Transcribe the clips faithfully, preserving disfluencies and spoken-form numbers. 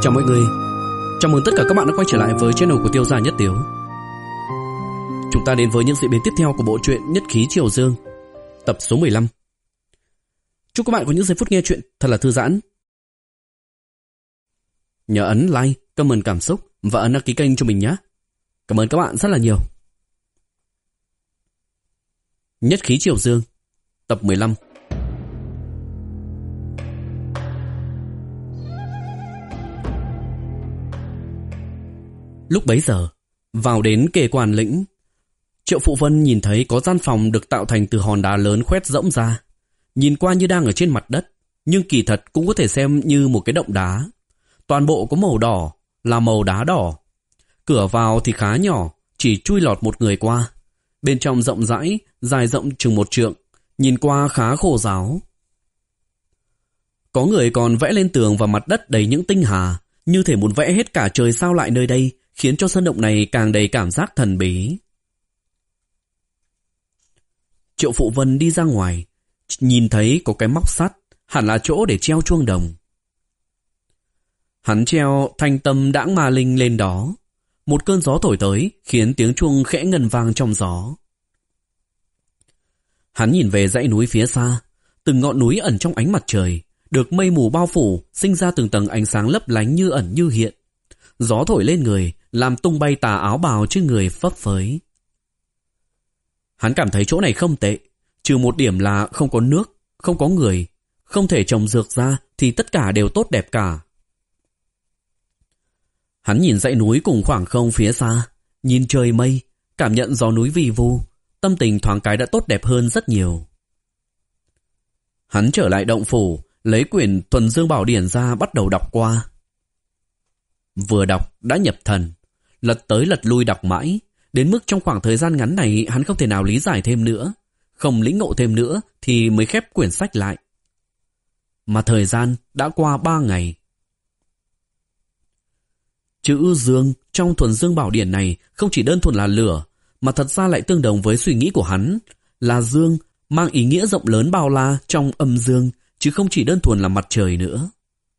Chào mọi người, chào mừng tất cả các bạn đã quay trở lại với channel của Tiêu Gia Nhất Tiếu. Chúng ta đến với những diễn biến tiếp theo của bộ truyện Nhất Khí Triều Dương, tập số mười lăm. Chúc các bạn có những giây phút nghe chuyện thật là thư giãn. Nhớ ấn like, comment cảm xúc và ấn đăng ký kênh cho mình nhé. Cảm ơn các bạn rất là nhiều. Nhất Khí Triều Dương, tập mười lăm. Lúc bấy giờ, vào đến kề quan lĩnh, Triệu Phụ Vân nhìn thấy có gian phòng được tạo thành từ hòn đá lớn khoét rỗng ra. Nhìn qua như đang ở trên mặt đất, nhưng kỳ thật cũng có thể xem như một cái động đá. Toàn bộ có màu đỏ, là màu đá đỏ. Cửa vào thì khá nhỏ, chỉ chui lọt một người qua. Bên trong rộng rãi, dài rộng chừng một trượng, nhìn qua khá khô ráo. Có người còn vẽ lên tường và mặt đất đầy những tinh hà, như thể muốn vẽ hết cả trời sao lại nơi đây, khiến cho sân động này càng đầy cảm giác thần bí. Triệu Phụ Vân đi ra ngoài, nhìn thấy có cái móc sắt, hẳn là chỗ để treo chuông đồng. Hắn treo thanh tâm đãng ma linh lên đó. Một cơn gió thổi tới, khiến tiếng chuông khẽ ngân vang trong gió. Hắn nhìn về dãy núi phía xa, từng ngọn núi ẩn trong ánh mặt trời, được mây mù bao phủ, sinh ra từng tầng ánh sáng lấp lánh như ẩn như hiện. Gió thổi lên người, làm tung bay tà áo bào trên người phấp phới. Hắn cảm thấy chỗ này không tệ, trừ một điểm là không có nước, không có người, không thể trồng dược ra thì tất cả đều tốt đẹp cả. Hắn nhìn dãy núi cùng khoảng không phía xa, nhìn trời mây, cảm nhận gió núi vi vu, tâm tình thoáng cái đã tốt đẹp hơn rất nhiều. Hắn trở lại động phủ, lấy quyển Thuần Dương Bảo Điển ra bắt đầu đọc qua. Vừa đọc đã nhập thần, lật tới lật lui đọc mãi, đến mức trong khoảng thời gian ngắn này hắn không thể nào lý giải thêm nữa, không lĩnh ngộ thêm nữa thì mới khép quyển sách lại. Mà thời gian đã qua ba ngày. Chữ Dương trong Thuần Dương Bảo Điển này không chỉ đơn thuần là lửa, mà thật ra lại tương đồng với suy nghĩ của hắn, là dương mang ý nghĩa rộng lớn bao la trong âm dương, chứ không chỉ đơn thuần là mặt trời nữa.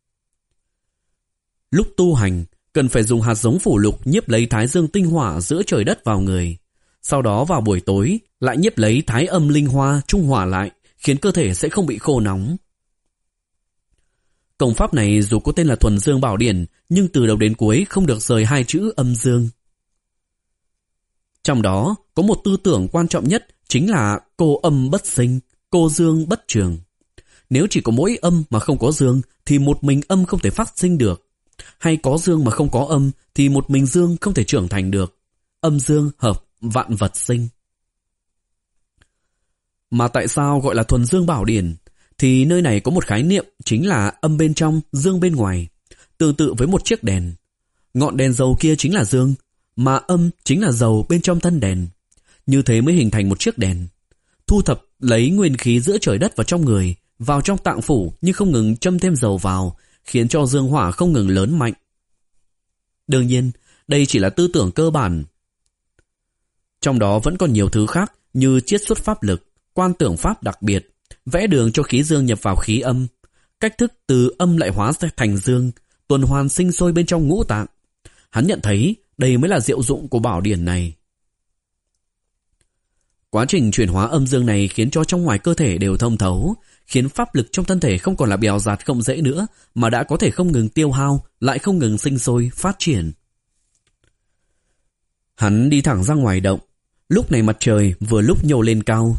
Lúc tu hành, cần phải dùng hạt giống phủ lục nhiếp lấy thái dương tinh hỏa giữa trời đất vào người. Sau đó vào buổi tối, lại nhiếp lấy thái âm linh hoa trung hòa lại, khiến cơ thể sẽ không bị khô nóng. Công pháp này dù có tên là Thuần Dương Bảo Điển, nhưng từ đầu đến cuối không được rời hai chữ âm dương. Trong đó, có một tư tưởng quan trọng nhất chính là cô âm bất sinh, cô dương bất trường. Nếu chỉ có mỗi âm mà không có dương, thì một mình âm không thể phát sinh được. Hay có dương mà không có âm, thì một mình dương không thể trưởng thành được. Âm dương hợp, vạn vật sinh. Mà tại sao gọi là Thuần Dương Bảo Điển? Thì nơi này có một khái niệm chính là âm bên trong, dương bên ngoài. Tương tự với một chiếc đèn. Ngọn đèn dầu kia chính là dương, mà âm chính là dầu bên trong thân đèn. Như thế mới hình thành một chiếc đèn. Thu thập lấy nguyên khí giữa trời đất vào trong người, vào trong tạng phủ nhưng không ngừng châm thêm dầu vào, khiến cho dương hỏa không ngừng lớn mạnh. Đương nhiên, đây chỉ là tư tưởng cơ bản. Trong đó vẫn còn nhiều thứ khác như chiết xuất pháp lực, quan tưởng pháp đặc biệt, vẽ đường cho khí dương nhập vào khí âm, cách thức từ âm lại hóa thành dương, tuần hoàn sinh sôi bên trong ngũ tạng. Hắn nhận thấy đây mới là diệu dụng của bảo điển này. Quá trình chuyển hóa âm dương này khiến cho trong ngoài cơ thể đều thông thấu, khiến pháp lực trong thân thể không còn là bèo dạt không dễ nữa, mà đã có thể không ngừng tiêu hao, lại không ngừng sinh sôi, phát triển. Hắn đi thẳng ra ngoài động, lúc này mặt trời vừa lúc nhô lên cao.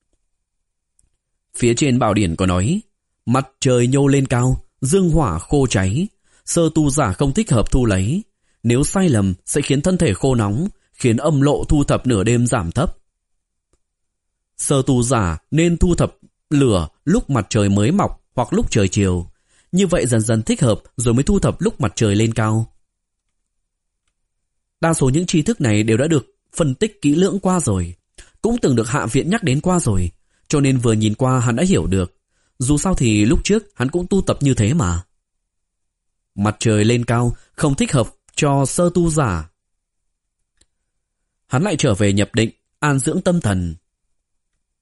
Phía trên bảo điển có nói, mặt trời nhô lên cao, dương hỏa khô cháy, sơ tu giả không thích hợp thu lấy. Nếu sai lầm sẽ khiến thân thể khô nóng, khiến âm lộ thu thập nửa đêm giảm thấp. Sơ tu giả nên thu thập lửa lúc mặt trời mới mọc hoặc lúc trời chiều. Như vậy dần dần thích hợp rồi mới thu thập lúc mặt trời lên cao. Đa số những tri thức này đều đã được phân tích kỹ lưỡng qua rồi, cũng từng được Hạ Viện nhắc đến qua rồi, cho nên vừa nhìn qua hắn đã hiểu được. Dù sao thì lúc trước hắn cũng tu tập như thế mà. Mặt trời lên cao không thích hợp cho sơ tu giả. Hắn lại trở về nhập định, an dưỡng tâm thần.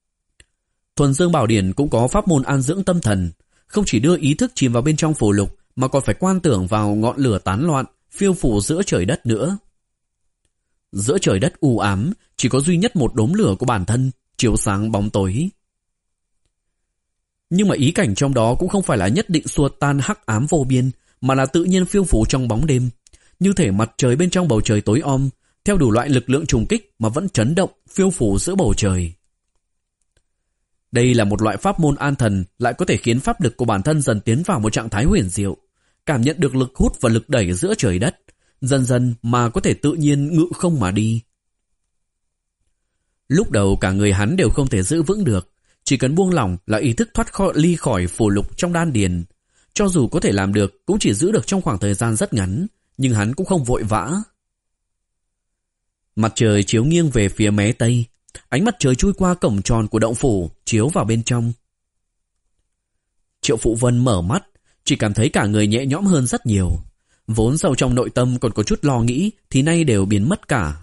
Thuần Dương Bảo Điển cũng có pháp môn an dưỡng tâm thần, không chỉ đưa ý thức chìm vào bên trong phù lục, mà còn phải quan tưởng vào ngọn lửa tán loạn, phiêu phù giữa trời đất nữa. Giữa trời đất u ám, chỉ có duy nhất một đốm lửa của bản thân, chiếu sáng bóng tối. Nhưng mà ý cảnh trong đó cũng không phải là nhất định xua tan hắc ám vô biên, mà là tự nhiên phiêu phù trong bóng đêm, như thể mặt trời bên trong bầu trời tối om, theo đủ loại lực lượng trùng kích mà vẫn chấn động, phiêu phù giữa bầu trời. Đây là một loại pháp môn an thần, lại có thể khiến pháp lực của bản thân dần tiến vào một trạng thái huyền diệu, cảm nhận được lực hút và lực đẩy giữa trời đất, dần dần mà có thể tự nhiên ngự không mà đi. Lúc đầu cả người hắn đều không thể giữ vững được, chỉ cần buông lỏng là ý thức thoát khỏi, ly khỏi phù lục trong đan điền. Cho dù có thể làm được, cũng chỉ giữ được trong khoảng thời gian rất ngắn, nhưng hắn cũng không vội vã. Mặt trời chiếu nghiêng về phía mé tây, ánh mặt trời chui qua cổng tròn của động phủ, chiếu vào bên trong. Triệu Phụ Vân mở mắt, chỉ cảm thấy cả người nhẹ nhõm hơn rất nhiều. Vốn sâu trong nội tâm còn có chút lo nghĩ, thì nay đều biến mất cả.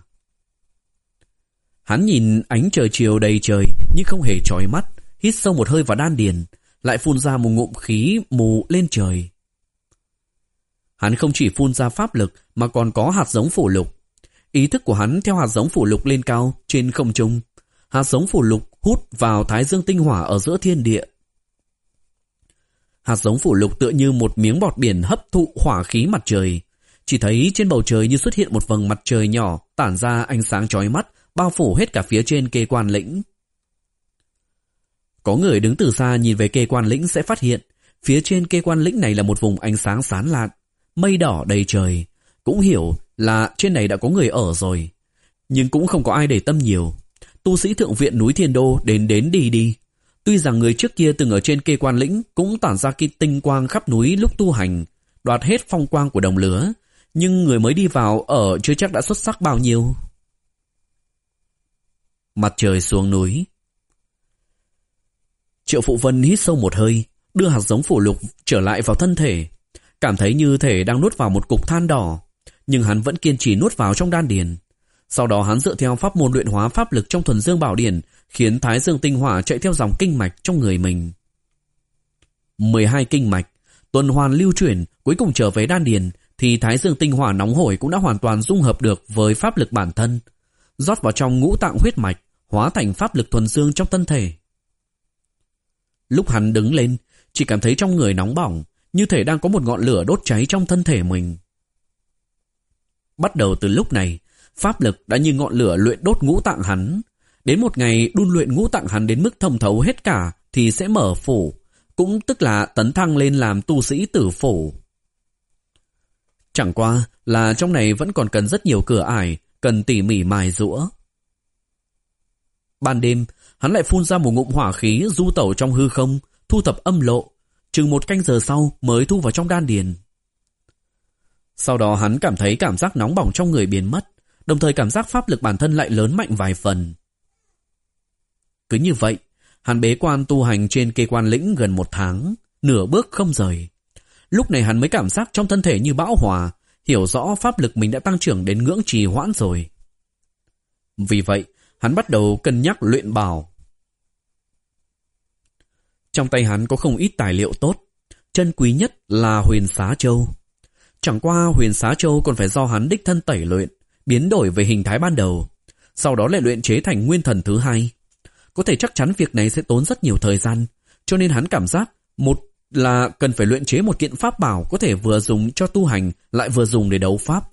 Hắn nhìn ánh trời chiều đầy trời nhưng không hề chói mắt, hít sâu một hơi vào đan điền, lại phun ra một ngụm khí mù lên trời. Hắn không chỉ phun ra pháp lực mà còn có hạt giống phù lục. Ý thức của hắn theo hạt giống phù lục lên cao trên không trung. Hạt giống phù lục hút vào thái dương tinh hỏa ở giữa thiên địa. Hạt giống phù lục tựa như một miếng bọt biển hấp thụ hỏa khí mặt trời. Chỉ thấy trên bầu trời như xuất hiện một vầng mặt trời nhỏ tản ra ánh sáng chói mắt, bao phủ hết cả phía trên Kê Quan Lĩnh. Có người đứng từ xa nhìn về Kê Quan Lĩnh sẽ phát hiện phía trên Kê Quan Lĩnh này là một vùng ánh sáng sáng lạn, mây đỏ đầy trời. Cũng hiểu là trên này đã có người ở rồi, nhưng cũng không có ai để tâm nhiều. Tu sĩ thượng viện núi Thiên Đô đến đến đi đi. Tuy rằng người trước kia từng ở trên Kê Quan Lĩnh cũng tản ra cái tinh quang khắp núi lúc tu hành, đoạt hết phong quang của đồng lứa, nhưng người mới đi vào ở chưa chắc đã xuất sắc bao nhiêu. Mặt trời xuống núi. Triệu Phụ Vân hít sâu một hơi, đưa hạt giống phù lục trở lại vào thân thể, cảm thấy như thể đang nuốt vào một cục than đỏ, nhưng hắn vẫn kiên trì nuốt vào trong đan điền. Sau đó hắn dựa theo pháp môn luyện hóa pháp lực trong Thuần Dương Bảo Điển, khiến thái dương tinh hỏa chạy theo dòng kinh mạch trong người mình. mười hai kinh mạch tuần hoàn lưu chuyển, cuối cùng trở về đan điền, thì thái dương tinh hỏa nóng hổi cũng đã hoàn toàn dung hợp được với pháp lực bản thân, rót vào trong ngũ tạng huyết mạch, hóa thành pháp lực thuần dương trong thân thể. Lúc hắn đứng lên, chỉ cảm thấy trong người nóng bỏng, như thể đang có một ngọn lửa đốt cháy trong thân thể mình. Bắt đầu từ lúc này, pháp lực đã như ngọn lửa luyện đốt ngũ tạng hắn. Đến một ngày đun luyện ngũ tạng hắn đến mức thẩm thấu hết cả thì sẽ mở phủ, cũng tức là tấn thăng lên làm tu sĩ tử phủ. Chẳng qua là trong này vẫn còn cần rất nhiều cửa ải, cần tỉ mỉ mài giũa. Ban đêm, hắn lại phun ra một ngụm hỏa khí du tẩu trong hư không, thu thập âm lộ, chừng một canh giờ sau mới thu vào trong đan điền. Sau đó hắn cảm thấy cảm giác nóng bỏng trong người biến mất, đồng thời cảm giác pháp lực bản thân lại lớn mạnh vài phần. Cứ như vậy, hắn bế quan tu hành trên Kê Quan Lĩnh gần một tháng, nửa bước không rời. Lúc này hắn mới cảm giác trong thân thể như bão hòa, hiểu rõ pháp lực mình đã tăng trưởng đến ngưỡng trì hoãn rồi. Vì vậy, hắn bắt đầu cân nhắc luyện bảo. Trong tay hắn có không ít tài liệu tốt, chân quý nhất là Huyền Xá Châu. Chẳng qua Huyền Xá Châu còn phải do hắn đích thân tẩy luyện, biến đổi về hình thái ban đầu, sau đó lại luyện chế thành nguyên thần thứ hai. Có thể chắc chắn việc này sẽ tốn rất nhiều thời gian, cho nên hắn cảm giác một là cần phải luyện chế một kiện pháp bảo có thể vừa dùng cho tu hành lại vừa dùng để đấu pháp.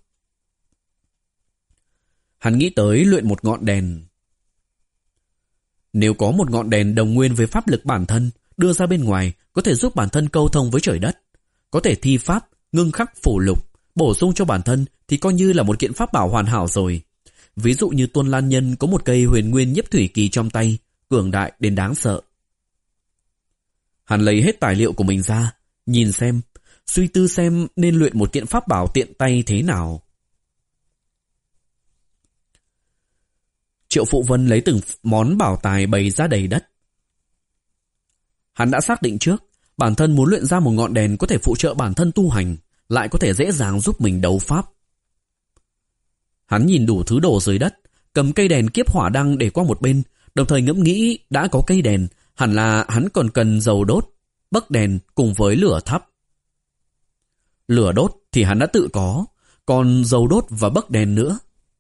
Hắn nghĩ tới luyện một ngọn đèn. Nếu có một ngọn đèn đồng nguyên với pháp lực bản thân đưa ra bên ngoài, có thể giúp bản thân câu thông với trời đất, có thể thi pháp, ngưng khắc phù lục, bổ sung cho bản thân thì coi như là một kiện pháp bảo hoàn hảo rồi. Ví dụ như Tuân Lan Nhân có một cây huyền nguyên nhiếp thủy kỳ trong tay, cường đại đến đáng sợ. Hắn lấy hết tài liệu của mình ra, nhìn xem, suy tư xem nên luyện một kiện pháp bảo tiện tay thế nào. Triệu Phụ Vân lấy từng món bảo tài bày ra đầy đất. Hắn đã xác định trước, bản thân muốn luyện ra một ngọn đèn có thể phụ trợ bản thân tu hành, lại có thể dễ dàng giúp mình đấu pháp. Hắn nhìn đủ thứ đồ dưới đất, cầm cây đèn kiếp hỏa đăng để qua một bên, đồng thời ngẫm nghĩ đã có cây đèn, hẳn là hắn còn cần dầu đốt, bấc đèn cùng với lửa thắp. Lửa đốt thì hắn đã tự có, còn dầu đốt và bấc đèn nữa.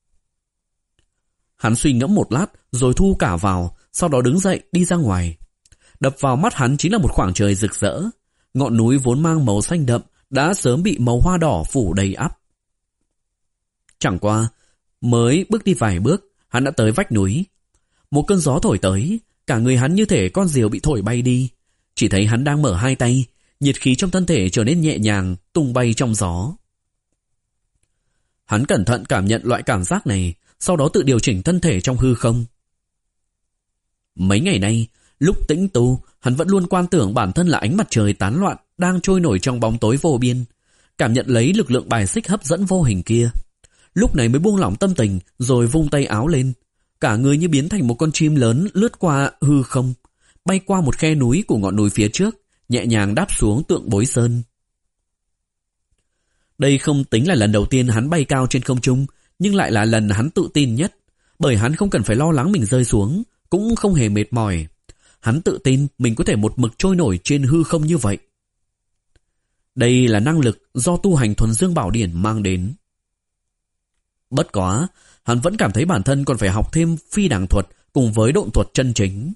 Hắn suy ngẫm một lát rồi thu cả vào, sau đó đứng dậy đi ra ngoài. Đập vào mắt hắn chính là một khoảng trời rực rỡ. Ngọn núi vốn mang màu xanh đậm đã sớm bị màu hoa đỏ phủ đầy ắp. Chẳng qua, mới bước đi vài bước, hắn đã tới vách núi. Một cơn gió thổi tới, cả người hắn như thể con diều bị thổi bay đi. Chỉ thấy hắn đang mở hai tay, nhiệt khí trong thân thể trở nên nhẹ nhàng, tung bay trong gió. Hắn cẩn thận cảm nhận loại cảm giác này, sau đó tự điều chỉnh thân thể trong hư không. Mấy ngày nay, lúc tĩnh tu, hắn vẫn luôn quan tưởng bản thân là ánh mặt trời tán loạn đang trôi nổi trong bóng tối vô biên, cảm nhận lấy lực lượng bài xích hấp dẫn vô hình kia. Lúc này mới buông lỏng tâm tình rồi vung tay áo lên, cả người như biến thành một con chim lớn lướt qua hư không, bay qua một khe núi của ngọn núi phía trước, nhẹ nhàng đáp xuống Tượng Bối Sơn. Đây không tính là lần đầu tiên hắn bay cao trên không trung, nhưng lại là lần hắn tự tin nhất, bởi hắn không cần phải lo lắng mình rơi xuống, cũng không hề mệt mỏi. Hắn tự tin mình có thể một mực trôi nổi trên hư không như vậy. Đây là năng lực do tu hành thuần dương bảo điển mang đến. Bất quá, hắn vẫn cảm thấy bản thân còn phải học thêm phi đằng thuật cùng với độn thuật chân chính.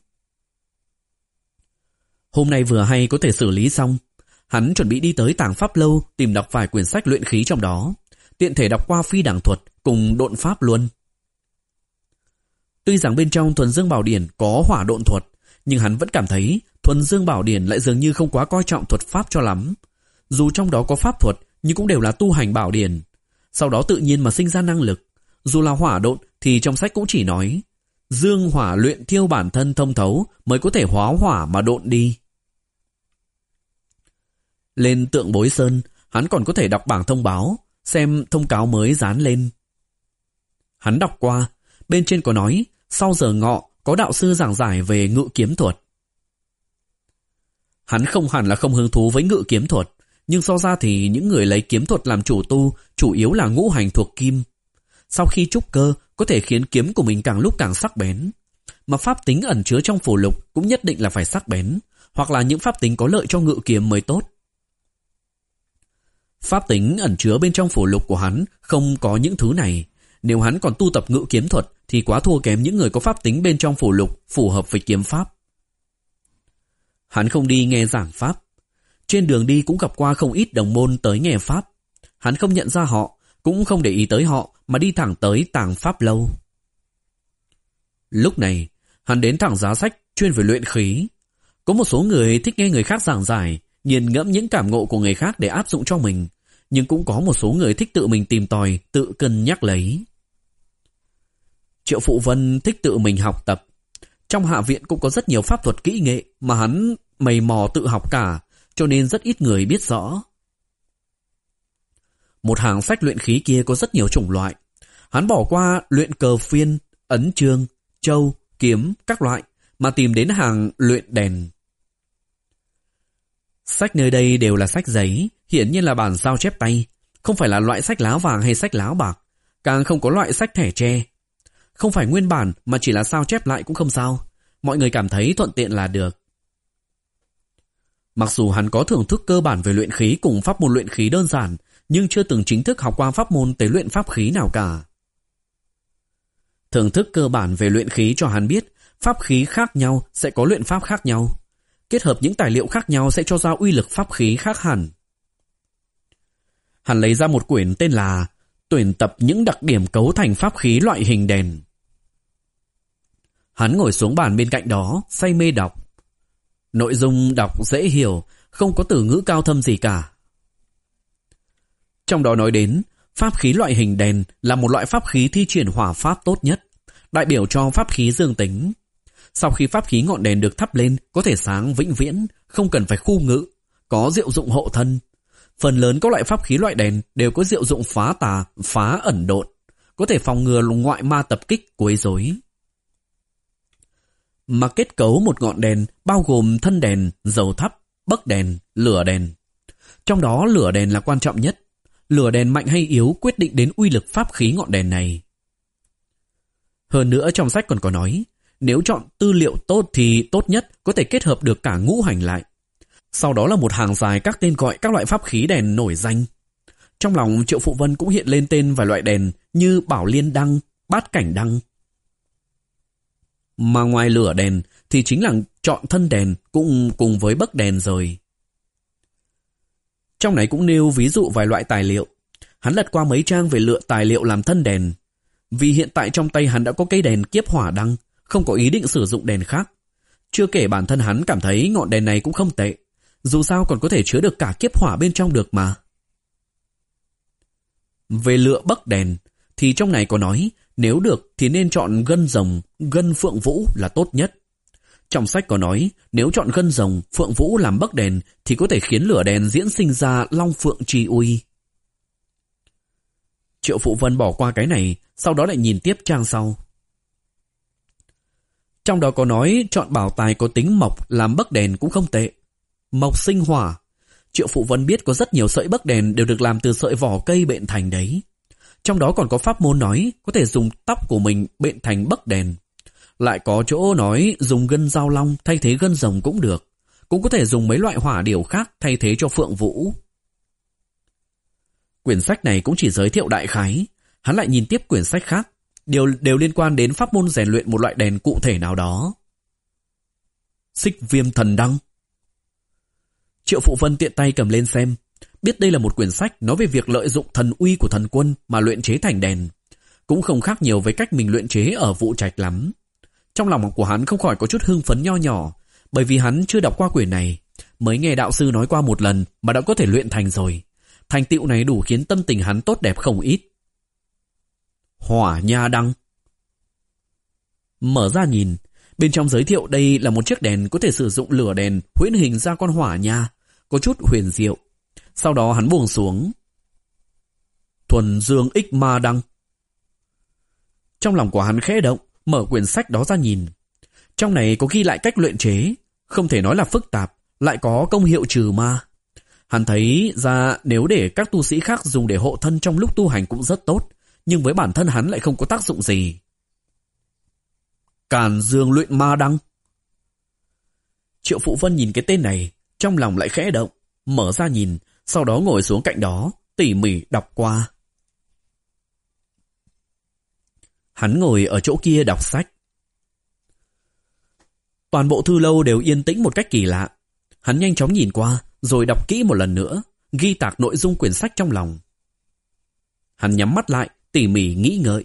Hôm nay vừa hay có thể xử lý xong, hắn chuẩn bị đi tới Tàng Pháp Lâu tìm đọc vài quyển sách luyện khí trong đó, tiện thể đọc qua phi đằng thuật cùng độn pháp luôn. Tuy rằng bên trong thuần dương bảo điển có hỏa độn thuật, nhưng hắn vẫn cảm thấy thuần dương bảo điển lại dường như không quá coi trọng thuật pháp cho lắm. Dù trong đó có pháp thuật, nhưng cũng đều là tu hành bảo điển. Sau đó tự nhiên mà sinh ra năng lực. Dù là hỏa độn thì trong sách cũng chỉ nói dương hỏa luyện thiêu bản thân thông thấu mới có thể hóa hỏa mà độn đi. Lên Tượng Bối Sơn, hắn còn có thể đọc bảng thông báo, xem thông cáo mới dán lên. Hắn đọc qua, bên trên có nói sau giờ ngọ có đạo sư giảng giải về ngự kiếm thuật. Hắn không hẳn là không hứng thú với ngự kiếm thuật, nhưng so ra thì những người lấy kiếm thuật làm chủ tu chủ yếu là ngũ hành thuộc kim. Sau khi trúc cơ có thể khiến kiếm của mình càng lúc càng sắc bén, mà pháp tính ẩn chứa trong phù lục cũng nhất định là phải sắc bén, hoặc là những pháp tính có lợi cho ngự kiếm mới tốt. Pháp tính ẩn chứa bên trong phù lục của hắn không có những thứ này. Nếu hắn còn tu tập ngự kiếm thuật thì quá thua kém những người có pháp tính bên trong phù lục phù hợp với kiếm pháp. Hắn không đi nghe giảng pháp. Trên đường đi cũng gặp qua không ít đồng môn tới nghe pháp. Hắn không nhận ra họ, cũng không để ý tới họ mà đi thẳng tới Tàng Pháp Lâu. Lúc này, hắn đến thẳng giá sách chuyên về luyện khí. Có một số người thích nghe người khác giảng giải, nghiền ngẫm những cảm ngộ của người khác để áp dụng cho mình, nhưng cũng có một số người thích tự mình tìm tòi, tự cân nhắc lấy. Triệu Phụ Vân thích tự mình học tập. Trong hạ viện cũng có rất nhiều pháp thuật kỹ nghệ mà hắn mày mò tự học cả, cho nên rất ít người biết rõ. Một hàng sách luyện khí kia có rất nhiều chủng loại. Hắn bỏ qua luyện cờ phiên, ấn chương, châu, kiếm, các loại, mà tìm đến hàng luyện đèn. Sách nơi đây đều là sách giấy, hiển nhiên là bản sao chép tay, không phải là loại sách lá vàng hay sách lá bạc, càng không có loại sách thẻ tre. Không phải nguyên bản mà chỉ là sao chép lại cũng không sao, mọi người cảm thấy thuận tiện là được. Mặc dù hắn có thưởng thức cơ bản về luyện khí cùng pháp môn luyện khí đơn giản, nhưng chưa từng chính thức học qua pháp môn tế luyện pháp khí nào cả. Thưởng thức cơ bản về luyện khí cho hắn biết, pháp khí khác nhau sẽ có luyện pháp khác nhau. Kết hợp những tài liệu khác nhau sẽ cho ra uy lực pháp khí khác hẳn. Hắn lấy ra một quyển tên là Tuyển tập những đặc điểm cấu thành pháp khí loại hình đèn. Hắn ngồi xuống bàn bên cạnh đó, say mê đọc. Nội dung đọc dễ hiểu, không có từ ngữ cao thâm gì cả. Trong đó nói đến, pháp khí loại hình đèn là một loại pháp khí thi triển hỏa pháp tốt nhất, đại biểu cho pháp khí dương tính. Sau khi pháp khí ngọn đèn được thắp lên, có thể sáng vĩnh viễn, không cần phải khu ngự, có diệu dụng hộ thân. Phần lớn các loại pháp khí loại đèn đều có diệu dụng phá tà, phá ẩn độn, có thể phòng ngừa ngoại ma tập kích, quấy rối. Mà kết cấu một ngọn đèn bao gồm thân đèn, dầu thắp, bấc đèn, lửa đèn. Trong đó lửa đèn là quan trọng nhất. Lửa đèn mạnh hay yếu quyết định đến uy lực pháp khí ngọn đèn này. Hơn nữa trong sách còn có nói, nếu chọn tư liệu tốt thì tốt nhất có thể kết hợp được cả ngũ hành lại. Sau đó là một hàng dài các tên gọi các loại pháp khí đèn nổi danh, Trong lòng Triệu Phụ Vân cũng hiện lên tên vài loại đèn như bảo liên đăng, bát cảnh đăng. Mà ngoài lửa đèn thì chính là chọn thân đèn cũng cùng với bấc đèn rồi. Trong này cũng nêu ví dụ vài loại tài liệu. Hắn lật qua mấy trang về lựa tài liệu làm thân đèn. Vì hiện tại trong tay hắn đã có cây đèn kiếp hỏa đăng, không có ý định sử dụng đèn khác. Chưa kể bản thân hắn cảm thấy ngọn đèn này cũng không tệ. Dù sao còn có thể chứa được cả kiếp hỏa bên trong được mà. Về lựa bấc đèn thì trong này có nói nếu được thì nên chọn gân rồng, gân phượng vũ là tốt nhất. Trong sách có nói nếu chọn gân rồng, phượng vũ làm bấc đèn thì có thể khiến lửa đèn diễn sinh ra long phượng chi uy. Triệu Phụ Vân bỏ qua cái này, sau đó lại nhìn tiếp trang sau. Trong đó có nói chọn bảo tài có tính mộc làm bấc đèn cũng không tệ. Mộc sinh hỏa. Triệu Phụ Vân biết có rất nhiều sợi bấc đèn đều được làm từ sợi vỏ cây bện thành đấy. Trong đó còn có pháp môn nói có thể dùng tóc của mình bện thành bấc đèn. Lại có chỗ nói dùng gân dao long thay thế gân rồng cũng được. Cũng có thể dùng mấy loại hỏa điểu khác thay thế cho phượng vũ. Quyển sách này cũng chỉ giới thiệu đại khái. Hắn lại nhìn tiếp quyển sách khác, đều đều liên quan đến pháp môn rèn luyện một loại đèn cụ thể nào đó. Xích viêm thần đăng. Triệu Phụ Vân tiện tay cầm lên xem, biết đây là một quyển sách nói về việc lợi dụng thần uy của thần quân mà luyện chế thành đèn, cũng không khác nhiều với cách mình luyện chế ở Vụ Trạch lắm. Trong lòng của hắn không khỏi có chút hưng phấn nho nhỏ, bởi vì hắn chưa đọc qua quyển này, mới nghe đạo sư nói qua một lần mà đã có thể luyện thành rồi. Thành tựu này đủ khiến tâm tình hắn tốt đẹp không ít. Hỏa nha đăng. Mở ra nhìn, bên trong giới thiệu đây là một chiếc đèn có thể sử dụng lửa đèn huyễn hình ra con hỏa nha, có chút huyền diệu. Sau đó hắn buông xuống. Thuần dương ích ma đăng. Trong lòng của hắn khẽ động, mở quyển sách đó ra nhìn. Trong này có ghi lại cách luyện chế, không thể nói là phức tạp, lại có công hiệu trừ ma. Hắn thấy ra nếu để các tu sĩ khác dùng để hộ thân trong lúc tu hành cũng rất tốt, nhưng với bản thân hắn lại không có tác dụng gì. Càn dương luyện ma đăng. Triệu Phụ Vân nhìn cái tên này, trong lòng lại khẽ động, mở ra nhìn, sau đó ngồi xuống cạnh đó, tỉ mỉ đọc qua. Hắn ngồi ở chỗ kia đọc sách. Toàn bộ thư lâu đều yên tĩnh một cách kỳ lạ. Hắn nhanh chóng nhìn qua, rồi đọc kỹ một lần nữa, ghi tạc nội dung quyển sách trong lòng. Hắn nhắm mắt lại, tỉ mỉ nghĩ ngợi.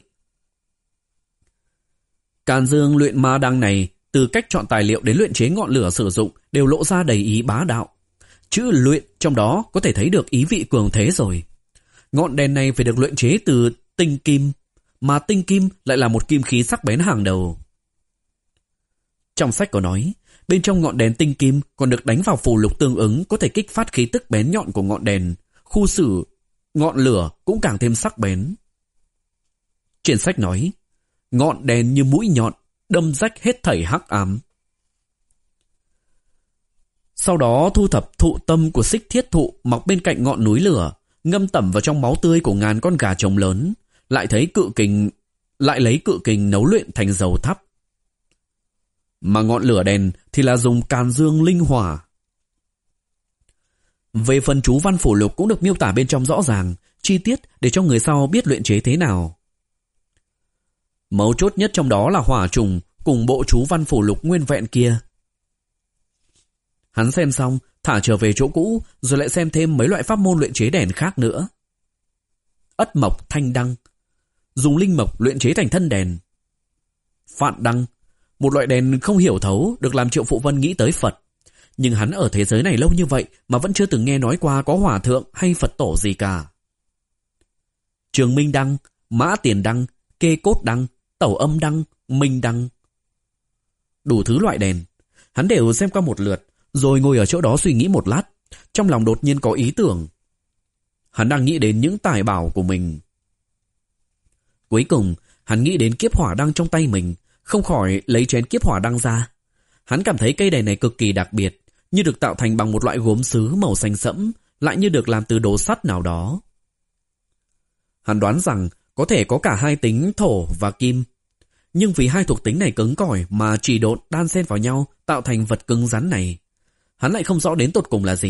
Càn dương luyện ma đăng này, từ cách chọn tài liệu đến luyện chế ngọn lửa sử dụng đều lộ ra đầy ý bá đạo. Chữ luyện trong đó có thể thấy được ý vị cường thế rồi. Ngọn đèn này phải được luyện chế từ tinh kim, mà tinh kim lại là một kim khí sắc bén hàng đầu. Trong sách có nói, bên trong ngọn đèn tinh kim còn được đánh vào phù lục tương ứng có thể kích phát khí tức bén nhọn của ngọn đèn, khu xử ngọn lửa cũng càng thêm sắc bén. Trên sách nói, ngọn đèn như mũi nhọn, đâm rách hết thảy hắc ám. Sau đó thu thập thụ tâm của xích thiết thụ mọc bên cạnh ngọn núi lửa, ngâm tẩm vào trong máu tươi của ngàn con gà trống lớn, lại thấy cự kình, lại lấy cự kình nấu luyện thành dầu thắp. Mà ngọn lửa đèn thì là dùng càn dương linh hỏa. Về phần chú văn phổ lục cũng được miêu tả bên trong rõ ràng, chi tiết để cho người sau biết luyện chế thế nào. Mấu chốt nhất trong đó là hỏa trùng cùng bộ chú văn phổ lục nguyên vẹn kia. Hắn xem xong, thả trở về chỗ cũ, rồi lại xem thêm mấy loại pháp môn luyện chế đèn khác nữa. Ất mộc thanh đăng, dùng linh mộc luyện chế thành thân đèn. Phạn đăng, một loại đèn không hiểu thấu, được làm Triệu Phụ Vân nghĩ tới Phật. Nhưng hắn ở thế giới này lâu như vậy mà vẫn chưa từng nghe nói qua có hòa thượng hay Phật tổ gì cả. Trường minh đăng, mã tiền đăng, kê cốt đăng, tẩu âm đăng, minh đăng. Đủ thứ loại đèn, hắn đều xem qua một lượt, rồi ngồi ở chỗ đó suy nghĩ một lát. Trong lòng đột nhiên có ý tưởng. Hắn đang nghĩ đến những tài bảo của mình. Cuối cùng, hắn nghĩ đến kiếp hỏa đăng trong tay mình, không khỏi lấy chén kiếp hỏa đăng ra. Hắn cảm thấy cây đèn này cực kỳ đặc biệt, như được tạo thành bằng một loại gốm sứ màu xanh sẫm, lại như được làm từ đồ sắt nào đó. Hắn đoán rằng có thể có cả hai tính thổ và kim. Nhưng vì hai thuộc tính này cứng cỏi mà chỉ độn đan xen vào nhau tạo thành vật cứng rắn này, hắn lại không rõ đến tột cùng là gì,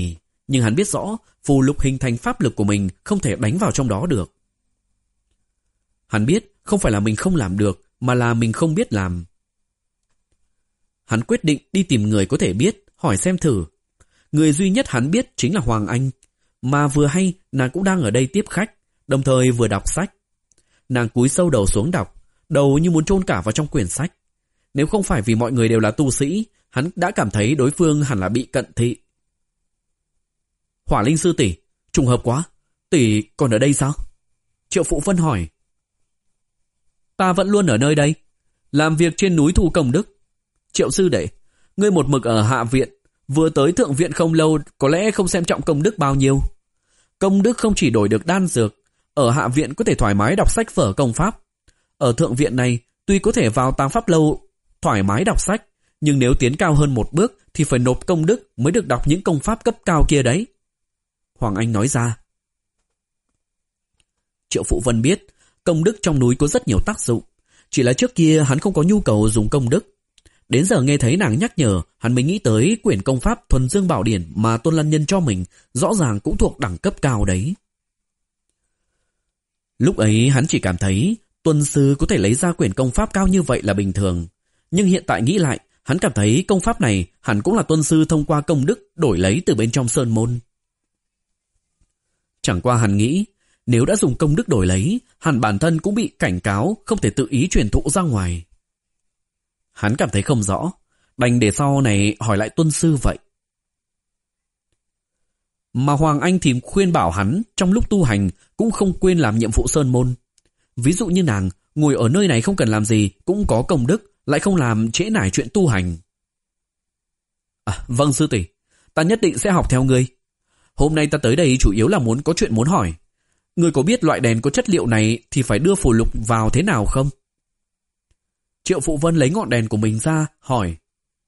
nhưng hắn biết rõ phù lục hình thành pháp lực của mình không thể đánh vào trong đó được. Hắn biết không phải là mình không làm được, mà là mình không biết làm. Hắn quyết định đi tìm người có thể biết, hỏi xem thử. Người duy nhất hắn biết chính là Hoàng Anh, mà vừa hay nàng cũng đang ở đây tiếp khách, đồng thời vừa đọc sách. Nàng cúi sâu đầu xuống đọc, đầu như muốn chôn cả vào trong quyển sách. Nếu không phải vì mọi người đều là tu sĩ, hắn đã cảm thấy đối phương hẳn là bị cận thị. Hỏa Linh sư tỷ, trùng hợp quá, tỷ còn ở đây sao? Triệu Phụ Vân hỏi. Ta vẫn luôn ở nơi đây, làm việc trên núi thu công đức. Triệu sư đệ, ngươi một mực ở hạ viện, vừa tới thượng viện không lâu, có lẽ không xem trọng công đức bao nhiêu. Công đức không chỉ đổi được đan dược, ở hạ viện có thể thoải mái đọc sách vở công pháp. Ở thượng viện này, tuy có thể vào Tàng Pháp Lâu thoải mái đọc sách, nhưng nếu tiến cao hơn một bước thì phải nộp công đức mới được đọc những công pháp cấp cao kia đấy. Hoàng Anh nói ra. Triệu Phụ Vân biết, công đức trong núi có rất nhiều tác dụng, chỉ là trước kia hắn không có nhu cầu dùng công đức. Đến giờ nghe thấy nàng nhắc nhở, hắn mới nghĩ tới quyển công pháp Thuần Dương Bảo Điển mà Tôn Lân Nhân cho mình, rõ ràng cũng thuộc đẳng cấp cao đấy. Lúc ấy hắn chỉ cảm thấy tuân sư có thể lấy ra quyển công pháp cao như vậy là bình thường, nhưng hiện tại nghĩ lại, hắn cảm thấy công pháp này hẳn cũng là tuân sư thông qua công đức đổi lấy từ bên trong sơn môn. Chẳng qua hắn nghĩ, nếu đã dùng công đức đổi lấy, hẳn bản thân cũng bị cảnh cáo không thể tự ý truyền thụ ra ngoài. Hắn cảm thấy không rõ, đành để sau này hỏi lại tuân sư vậy. Mà Hoàng Anh thì khuyên bảo hắn trong lúc tu hành cũng không quên làm nhiệm vụ sơn môn. Ví dụ như nàng ngồi ở nơi này không cần làm gì cũng có công đức, lại không làm trễ nải chuyện tu hành. À, vâng sư tỷ, ta nhất định sẽ học theo ngươi. Hôm nay ta tới đây chủ yếu là muốn có chuyện muốn hỏi. Ngươi có biết loại đèn có chất liệu này thì phải đưa phù lục vào thế nào không? Triệu Phụ Vân lấy ngọn đèn của mình ra, hỏi.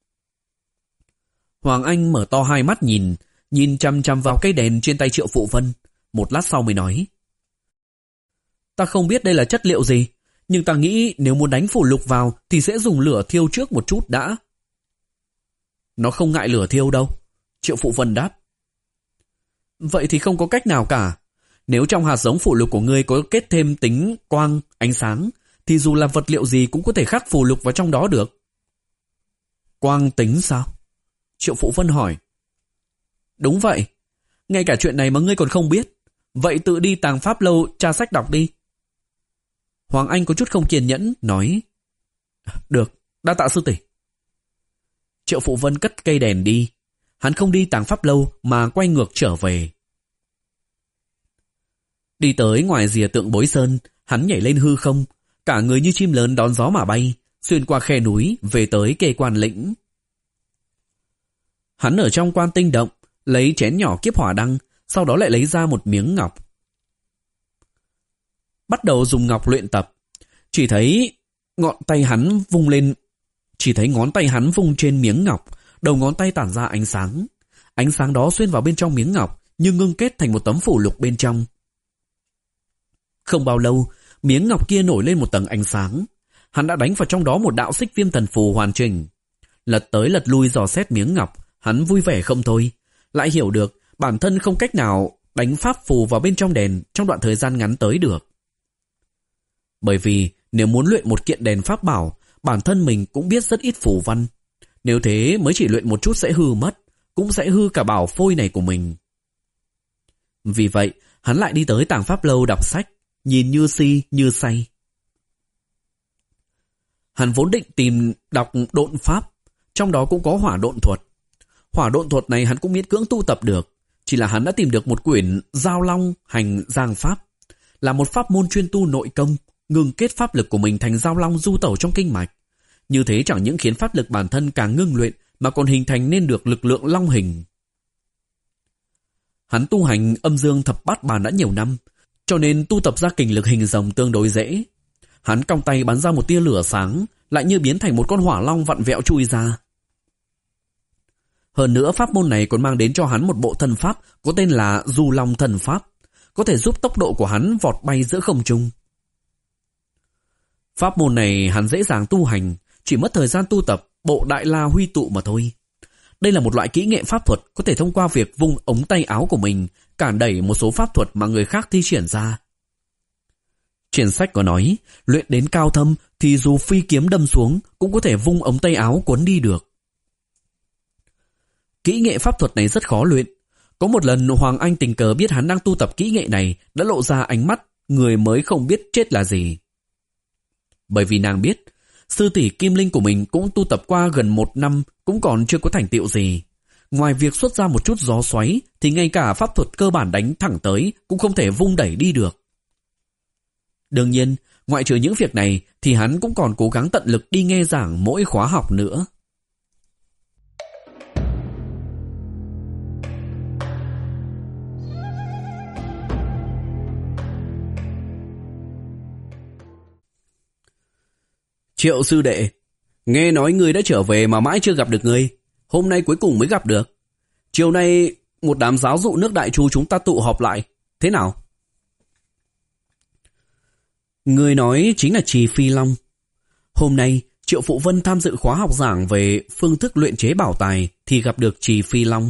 Hoàng Anh mở to hai mắt nhìn, nhìn chăm chăm vào cây đèn trên tay Triệu Phụ Vân. Một lát sau mới nói. Ta không biết đây là chất liệu gì, nhưng ta nghĩ nếu muốn đánh phù lục vào thì sẽ dùng lửa thiêu trước một chút đã. Nó không ngại lửa thiêu đâu, Triệu Phụ Vân đáp. Vậy thì không có cách nào cả. Nếu trong hạt giống phù lục của ngươi có kết thêm tính quang, ánh sáng, thì dù là vật liệu gì cũng có thể khắc phù lục vào trong đó được. Quang tính sao? Triệu Phụ Vân hỏi. Đúng vậy. Ngay cả chuyện này mà ngươi còn không biết. Vậy tự đi Tàng Pháp Lâu tra sách đọc đi. Hoàng Anh có chút không kiên nhẫn, nói. Được, đa tạ sư tỷ. Triệu Phụ Vân cất cây đèn đi. Hắn không đi Tàng Pháp Lâu mà quay ngược trở về. Đi tới ngoài rìa tượng Bối Sơn, hắn nhảy lên hư không, cả người như chim lớn đón gió mà bay, xuyên qua khe núi, về tới Kê Quan Lĩnh. Hắn ở trong Quan Tinh Động, lấy chén nhỏ kiếp hỏa đăng, sau đó lại lấy ra một miếng ngọc. Bắt đầu dùng ngọc luyện tập, chỉ thấy ngọn tay hắn vung lên, chỉ thấy ngón tay hắn vung trên miếng ngọc, đầu ngón tay tản ra ánh sáng. Ánh sáng đó xuyên vào bên trong miếng ngọc, như ngưng kết thành một tấm phù lục bên trong. Không bao lâu, miếng ngọc kia nổi lên một tầng ánh sáng. Hắn đã đánh vào trong đó một đạo xích viêm thần phù hoàn chỉnh. Lật tới lật lui dò xét miếng ngọc, hắn vui vẻ không thôi. Lại hiểu được bản thân không cách nào đánh pháp phù vào bên trong đèn trong đoạn thời gian ngắn tới được. Bởi vì nếu muốn luyện một kiện đèn pháp bảo, bản thân mình cũng biết rất ít phù văn. Nếu thế mới chỉ luyện một chút sẽ hư mất, cũng sẽ hư cả bảo phôi này của mình. Vì vậy, hắn lại đi tới Tàng Pháp Lâu đọc sách, nhìn như si như say. Hắn vốn định tìm đọc độn pháp, trong đó cũng có hỏa độn thuật. Hỏa độn thuật này hắn cũng miễn cưỡng tu tập được, chỉ là hắn đã tìm được một quyển Giao Long Hành Giang Pháp, là một pháp môn chuyên tu nội công, ngưng kết pháp lực của mình thành giao long du tẩu trong kinh mạch. Như thế chẳng những khiến pháp lực bản thân càng ngưng luyện, mà còn hình thành nên được lực lượng long hình. Hắn tu hành âm dương thập bát bàn đã nhiều năm, cho nên tu tập ra kình lực hình rồng tương đối dễ. Hắn cong tay bắn ra một tia lửa sáng, lại như biến thành một con hỏa long vặn vẹo chui ra. Hơn nữa pháp môn này còn mang đến cho hắn một bộ thần pháp có tên là Du Long Thần Pháp, có thể giúp tốc độ của hắn vọt bay giữa không trung. Pháp môn này hắn dễ dàng tu hành, chỉ mất thời gian tu tập bộ Đại La Huy Tụ mà thôi. Đây là một loại kỹ nghệ pháp thuật có thể thông qua việc vung ống tay áo của mình cản đẩy một số pháp thuật mà người khác thi triển ra. Trên sách có nói, luyện đến cao thâm thì dù phi kiếm đâm xuống cũng có thể vung ống tay áo cuốn đi được. Kỹ nghệ pháp thuật này rất khó luyện. Có một lần Hoàng Anh tình cờ biết hắn đang tu tập kỹ nghệ này, đã lộ ra ánh mắt người mới không biết chết là gì. Bởi vì nàng biết, sư tỷ Kim Linh của mình cũng tu tập qua gần một năm cũng còn chưa có thành tựu gì. Ngoài việc xuất ra một chút gió xoáy thì ngay cả pháp thuật cơ bản đánh thẳng tới cũng không thể vung đẩy đi được. Đương nhiên, ngoại trừ những việc này thì hắn cũng còn cố gắng tận lực đi nghe giảng mỗi khóa học nữa. Triệu sư đệ, nghe nói ngươi đã trở về mà mãi chưa gặp được ngươi. Hôm nay cuối cùng mới gặp được. Chiều nay một đám giáo dụ nước Đại Chu chúng ta tụ họp lại. Thế nào? Người nói chính là Trì Phi Long. Hôm nay Triệu Phụ Vân tham dự khóa học giảng về phương thức luyện chế bảo tài thì gặp được Trì Phi Long.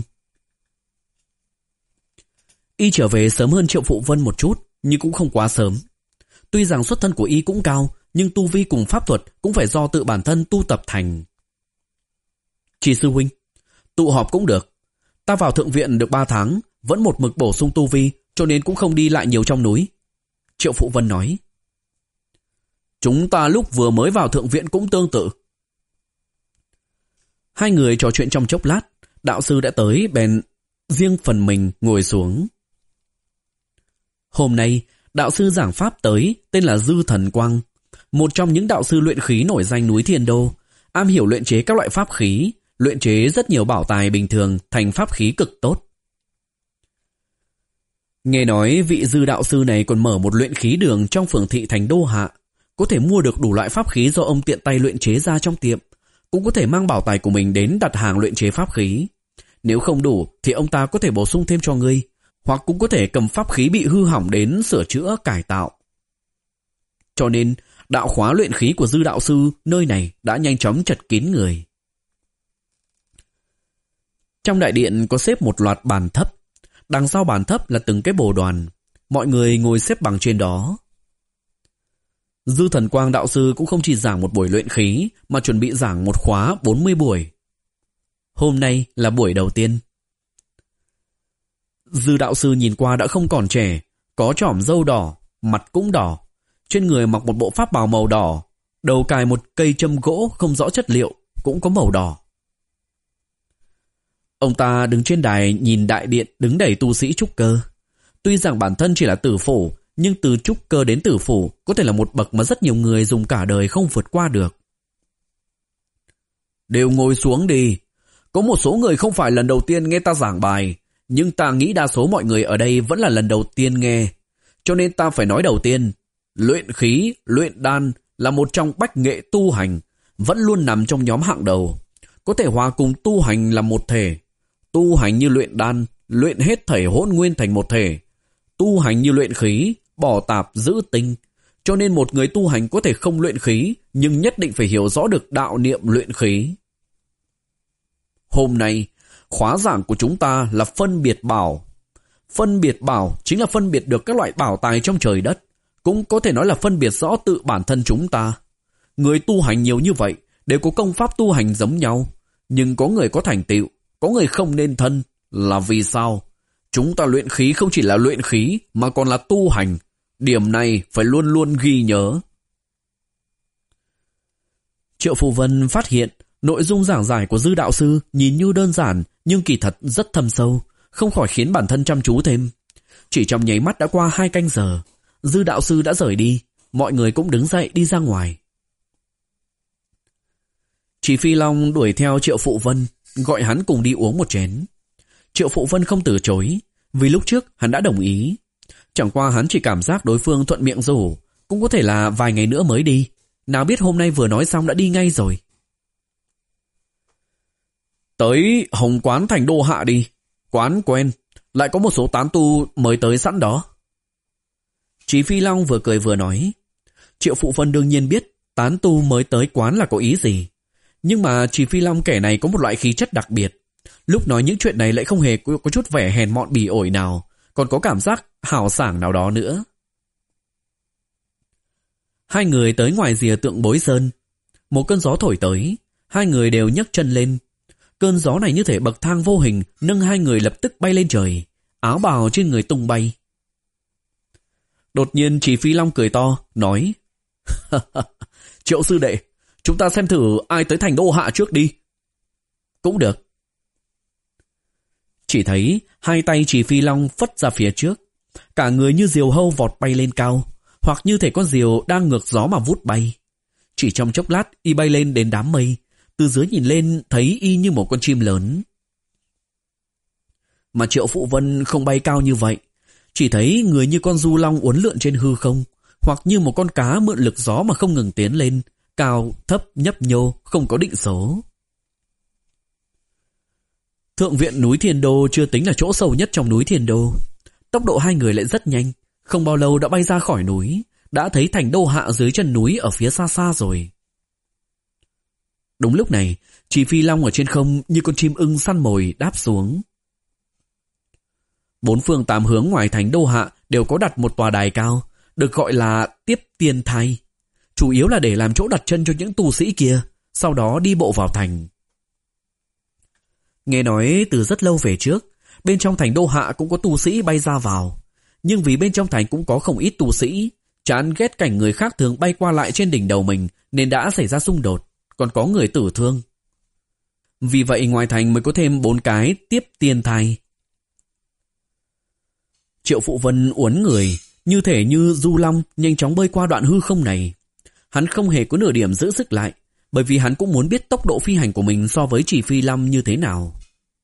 Y trở về sớm hơn Triệu Phụ Vân một chút, nhưng cũng không quá sớm. Tuy rằng xuất thân của Y cũng cao, nhưng tu vi cùng pháp thuật cũng phải do tự bản thân tu tập thành. Trì sư huynh, tụ họp cũng được. Ta vào thượng viện được ba tháng, vẫn một mực bổ sung tu vi, cho nên cũng không đi lại nhiều trong núi. Triệu Phụ Vân nói. Chúng ta lúc vừa mới vào thượng viện cũng tương tự. Hai người trò chuyện trong chốc lát, đạo sư đã tới bèn riêng phần mình ngồi xuống. Hôm nay, đạo sư giảng pháp tới tên là Dư Thần Quang, một trong những đạo sư luyện khí nổi danh núi Thiên Đô, am hiểu luyện chế các loại pháp khí, luyện chế rất nhiều bảo tài bình thường thành pháp khí cực tốt. Nghe nói vị Dư đạo sư này còn mở một luyện khí đường trong phường thị thành Đô Hạ, có thể mua được đủ loại pháp khí do ông tiện tay luyện chế ra trong tiệm, cũng có thể mang bảo tài của mình đến đặt hàng luyện chế pháp khí. Nếu không đủ thì ông ta có thể bổ sung thêm cho ngươi, hoặc cũng có thể cầm pháp khí bị hư hỏng đến sửa chữa cải tạo. Cho nên, đạo khóa luyện khí của Dư đạo sư nơi này đã nhanh chóng chật kín người. Trong đại điện có xếp một loạt bàn thấp, đằng sau bàn thấp là từng cái bồ đoàn, mọi người ngồi xếp bằng trên đó. Dư Thần Quang đạo sư cũng không chỉ giảng một buổi luyện khí, mà chuẩn bị giảng một khóa bốn mươi buổi. Hôm nay là buổi đầu tiên. Dư đạo sư nhìn qua đã không còn trẻ, có chỏm râu đỏ, mặt cũng đỏ, trên người mặc một bộ pháp bào màu đỏ, đầu cài một cây châm gỗ không rõ chất liệu, cũng có màu đỏ. Ông ta đứng trên đài nhìn đại điện đứng đầy tu sĩ trúc cơ. Tuy rằng bản thân chỉ là tử phủ, nhưng từ trúc cơ đến tử phủ có thể là một bậc mà rất nhiều người dùng cả đời không vượt qua được. Đều ngồi xuống đi. Có một số người không phải lần đầu tiên nghe ta giảng bài, nhưng ta nghĩ đa số mọi người ở đây vẫn là lần đầu tiên nghe. Cho nên ta phải nói đầu tiên, luyện khí, luyện đan là một trong bách nghệ tu hành, vẫn luôn nằm trong nhóm hạng đầu. Có thể hòa cùng tu hành là một thể. Tu hành như luyện đan, luyện hết thảy hỗn nguyên thành một thể. Tu hành như luyện khí, bỏ tạp giữ tinh. Cho nên một người tu hành có thể không luyện khí, nhưng nhất định phải hiểu rõ được đạo niệm luyện khí. Hôm nay, khóa giảng của chúng ta là phân biệt bảo. Phân biệt bảo chính là phân biệt được các loại bảo tài trong trời đất, cũng có thể nói là phân biệt rõ tự bản thân chúng ta. Người tu hành nhiều như vậy đều có công pháp tu hành giống nhau, nhưng có người có thành tựu, có người không nên thân. Là vì sao? Chúng ta luyện khí không chỉ là luyện khí mà còn là tu hành. Điểm này phải luôn luôn ghi nhớ. Triệu Phụ Vân phát hiện nội dung giảng giải của Dư đạo sư nhìn như đơn giản nhưng kỳ thật rất thâm sâu, không khỏi khiến bản thân chăm chú thêm. Chỉ trong nháy mắt đã qua hai canh giờ, Dư đạo sư đã rời đi, mọi người cũng đứng dậy đi ra ngoài. Trì Phi Long đuổi theo Triệu Phụ Vân, gọi hắn cùng đi uống một chén. Triệu Phụ Vân không từ chối, vì lúc trước hắn đã đồng ý. Chẳng qua hắn chỉ cảm giác đối phương thuận miệng rủ, cũng có thể là vài ngày nữa mới đi. Nào biết hôm nay vừa nói xong đã đi ngay rồi. Tới Hồng Quán thành Đô Hạ đi. Quán quen, lại có một số tán tu mới tới sẵn đó. Trì Phi Long vừa cười vừa nói. Triệu Phụ Vân đương nhiên biết tán tu mới tới quán là có ý gì. Nhưng mà Trì Phi Long kẻ này có một loại khí chất đặc biệt. Lúc nói những chuyện này lại không hề có, có chút vẻ hèn mọn bỉ ổi nào, còn có cảm giác hào sảng nào đó nữa. Hai người tới ngoài rìa tượng Bối Sơn. Một cơn gió thổi tới, hai người đều nhấc chân lên. Cơn gió này như thể bậc thang vô hình nâng hai người lập tức bay lên trời, áo bào trên người tung bay. Đột nhiên Chỉ Phi Long cười to, nói: Triệu sư đệ, chúng ta xem thử ai tới thành đô hạ trước đi. Cũng được. Chỉ thấy hai tay Chỉ Phi Long phất ra phía trước, cả người như diều hâu vọt bay lên cao, hoặc như thể con diều đang ngược gió mà vút bay. Chỉ trong chốc lát y bay lên đến đám mây, từ dưới nhìn lên thấy y như một con chim lớn. Mà Triệu Phụ Vân không bay cao như vậy, chỉ thấy người như con du long uốn lượn trên hư không, hoặc như một con cá mượn lực gió mà không ngừng tiến lên, cao, thấp, nhấp nhô, không có định số. Thượng viện núi Thiên Đô chưa tính là chỗ sâu nhất trong núi Thiên Đô. Tốc độ hai người lại rất nhanh, không bao lâu đã bay ra khỏi núi, đã thấy thành đô hạ dưới chân núi ở phía xa xa rồi. Đúng lúc này, Chỉ Phi Long ở trên không như con chim ưng săn mồi đáp xuống. Bốn phương tám hướng ngoài thành đô hạ đều có đặt một tòa đài cao, được gọi là Tiếp Tiên Thai, chủ yếu là để làm chỗ đặt chân cho những tu sĩ kia, sau đó đi bộ vào thành. Nghe nói từ rất lâu về trước, bên trong thành đô hạ cũng có tu sĩ bay ra vào, nhưng vì bên trong thành cũng có không ít tu sĩ, chán ghét cảnh người khác thường bay qua lại trên đỉnh đầu mình nên đã xảy ra xung đột, còn có người tử thương. Vì vậy ngoài thành mới có thêm bốn cái Tiếp Tiên Thai. Triệu Phụ Vân uốn người, như thể như du long nhanh chóng bơi qua đoạn hư không này. Hắn không hề có nửa điểm giữ sức lại, bởi vì hắn cũng muốn biết tốc độ phi hành của mình so với Chỉ Phi Long như thế nào.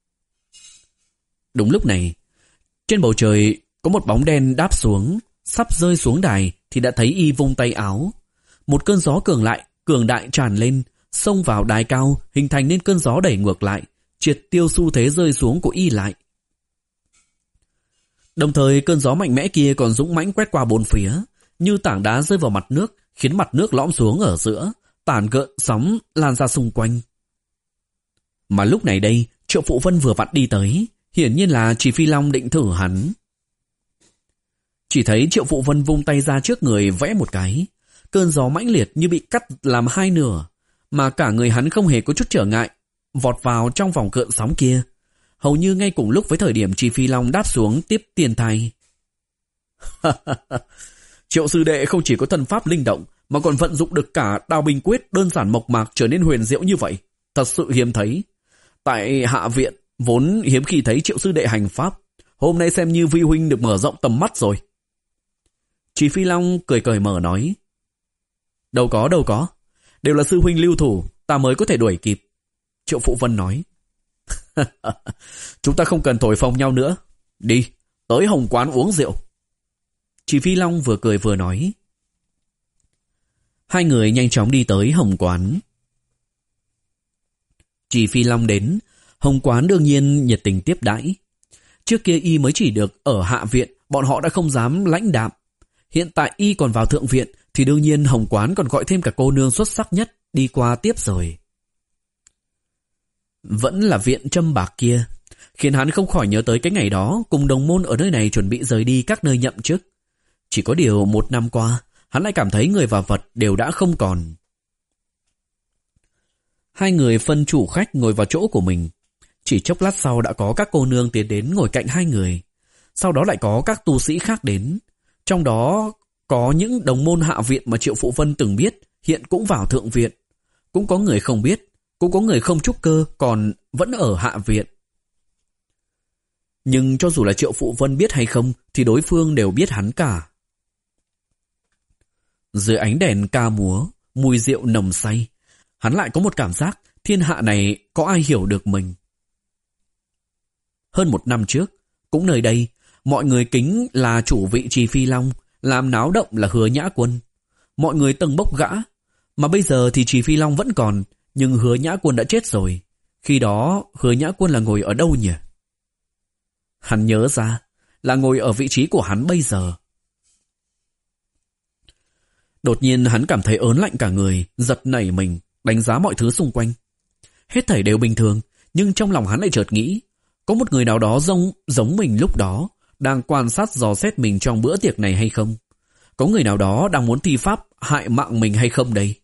Đúng lúc này, trên bầu trời có một bóng đen đáp xuống, sắp rơi xuống đài thì đã thấy y vung tay áo. Một cơn gió cường lại, cường đại tràn lên, xông vào đài cao, hình thành nên cơn gió đẩy ngược lại, triệt tiêu xu thế rơi xuống của y lại. Đồng thời cơn gió mạnh mẽ kia còn dũng mãnh quét qua bốn phía, như tảng đá rơi vào mặt nước, khiến mặt nước lõm xuống ở giữa, tản gợn sóng lan ra xung quanh. Mà lúc này đây, Triệu Phụ Vân vừa vặn đi tới, hiển nhiên là Chỉ Phi Long định thử hắn. Chỉ thấy Triệu Phụ Vân vung tay ra trước người vẽ một cái, cơn gió mãnh liệt như bị cắt làm hai nửa, mà cả người hắn không hề có chút trở ngại, vọt vào trong vòng cơn sóng kia, hầu như ngay cùng lúc với thời điểm Chỉ Phi Long đáp xuống Tiếp Tiên Thai. Triệu sư đệ không chỉ có thần pháp linh động, mà còn vận dụng được cả đao binh quyết đơn giản mộc mạc trở nên huyền diệu như vậy, thật sự hiếm thấy. Tại hạ viện vốn hiếm khi thấy Triệu sư đệ hành pháp, hôm nay xem như vi huynh được mở rộng tầm mắt rồi. Chỉ Phi Long cười cười mở nói: Đâu có đâu có, đều là sư huynh lưu thủ, ta mới có thể đuổi kịp. Triệu Phụ Vân nói: Chúng ta không cần thổi phồng nhau nữa, đi tới Hồng Quán uống rượu. Chỉ Phi Long vừa cười vừa nói. Hai người nhanh chóng đi tới Hồng Quán. Chỉ Phi Long đến, Hồng Quán đương nhiên nhiệt tình tiếp đãi. Trước kia y mới chỉ được ở hạ viện, bọn họ đã không dám lãnh đạm. Hiện tại y còn vào thượng viện, thì đương nhiên Hồng Quán còn gọi thêm cả cô nương xuất sắc nhất đi qua tiếp rồi. Vẫn là viện châm bạc kia, khiến hắn không khỏi nhớ tới cái ngày đó cùng đồng môn ở nơi này chuẩn bị rời đi các nơi nhậm chức. Chỉ có điều một năm qua, hắn lại cảm thấy người và vật đều đã không còn. Hai người phân chủ khách ngồi vào chỗ của mình. Chỉ chốc lát sau đã có các cô nương tiến đến ngồi cạnh hai người. Sau đó lại có các tu sĩ khác đến. Trong đó có những đồng môn hạ viện mà Triệu Phụ Vân từng biết, hiện cũng vào thượng viện. Cũng có người không biết, cũng có người không trúc cơ, còn vẫn ở hạ viện. Nhưng cho dù là Triệu Phụ Vân biết hay không, thì đối phương đều biết hắn cả. Dưới ánh đèn ca múa, mùi rượu nồng say, hắn lại có một cảm giác thiên hạ này có ai hiểu được mình. Hơn một năm trước, cũng nơi đây, mọi người kính là chủ vị Chỉ Phi Long, làm náo động là Hứa Nhã Quân. Mọi người tầng bốc gã, mà bây giờ thì Chỉ Phi Long vẫn còn, nhưng Hứa Nhã Quân đã chết rồi. Khi đó Hứa Nhã Quân là ngồi ở đâu nhỉ? Hắn nhớ ra là ngồi ở vị trí của hắn bây giờ. Đột nhiên hắn cảm thấy ớn lạnh cả người, giật nảy mình, đánh giá mọi thứ xung quanh. Hết thảy đều bình thường, Nhưng trong lòng hắn lại chợt nghĩ, có một người nào đó giống, giống mình lúc đó, đang quan sát dò xét mình trong bữa tiệc này hay không? Có người nào đó đang muốn thi pháp hại mạng mình hay không đây?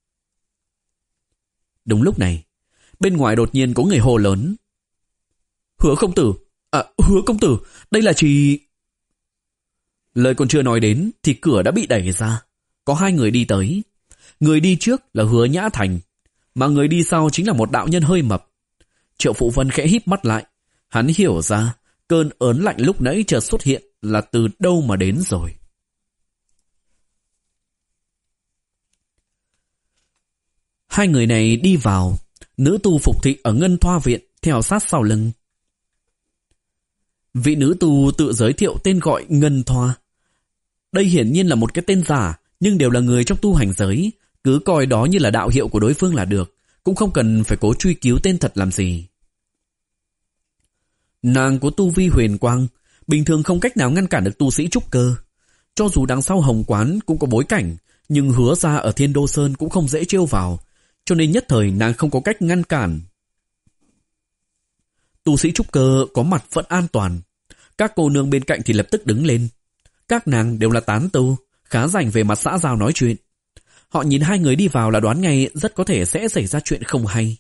Đúng lúc này, bên ngoài đột nhiên có người hô lớn. Hứa công tử, à, Hứa công tử, đây là chị... Lời còn chưa nói đến thì cửa đã bị đẩy ra. Có hai người đi tới. Người đi trước là Hứa Nhã Thành, mà người đi sau chính là một đạo nhân hơi mập. Triệu Phụ Vân khẽ híp mắt lại. Hắn hiểu ra cơn ớn lạnh lúc nãy chợt xuất hiện là từ đâu mà đến rồi. Hai người này đi vào. Nữ tu phục thị ở Ngân Thoa Viện theo sát sau lưng. Vị nữ tu tự giới thiệu tên gọi Ngân Thoa. Đây hiển nhiên là một cái tên giả, nhưng đều là người trong tu hành giới. Cứ coi đó như là đạo hiệu của đối phương là được, cũng không cần phải cố truy cứu tên thật làm gì. Nàng có tu vi huyền quang, bình thường không cách nào ngăn cản được tu sĩ trúc cơ. Cho dù đằng sau Hồng Quán cũng có bối cảnh, nhưng Hứa gia ở Thiên Đô Sơn cũng không dễ trêu vào, cho nên nhất thời nàng không có cách ngăn cản. Tu sĩ trúc cơ có mặt vẫn an toàn. Các cô nương bên cạnh thì lập tức đứng lên. Các nàng đều là tán tu, khá rảnh về mặt xã giao nói chuyện. Họ nhìn hai người đi vào là đoán ngay rất có thể sẽ xảy ra chuyện không hay.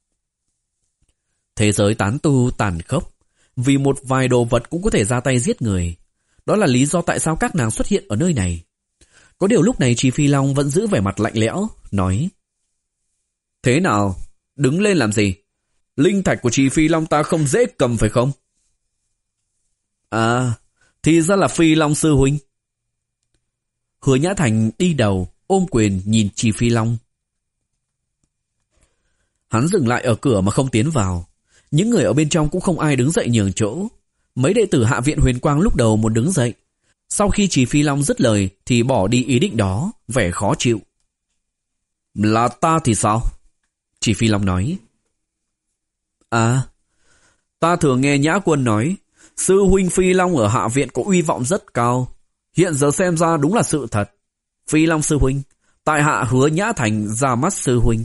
Thế giới tán tu tàn khốc, vì một vài đồ vật cũng có thể ra tay giết người. Đó là lý do tại sao các nàng xuất hiện ở nơi này. Có điều lúc này Trì Phi Long vẫn giữ vẻ mặt lạnh lẽo, nói: Thế nào? Đứng lên làm gì? Linh thạch của Trì Phi Long ta không dễ cầm phải không? À, thì ra là Phi Long sư huynh. Hứa Nhã Thành đi đầu, ôm quyền nhìn Trì Phi Long. Hắn dừng lại ở cửa mà không tiến vào. Những người ở bên trong cũng không ai đứng dậy nhường chỗ. Mấy đệ tử Hạ Viện Huyền Quang lúc đầu muốn đứng dậy. Sau khi Trì Phi Long dứt lời thì bỏ đi ý định đó, vẻ khó chịu. Là ta thì sao? Trì Phi Long nói. À, ta thường nghe Nhã Quân nói, sư huynh Phi Long ở Hạ Viện có uy vọng rất cao. Hiện giờ xem ra đúng là sự thật. Phi Long sư huynh, tại hạ Hứa Nhã Thành ra mắt sư huynh.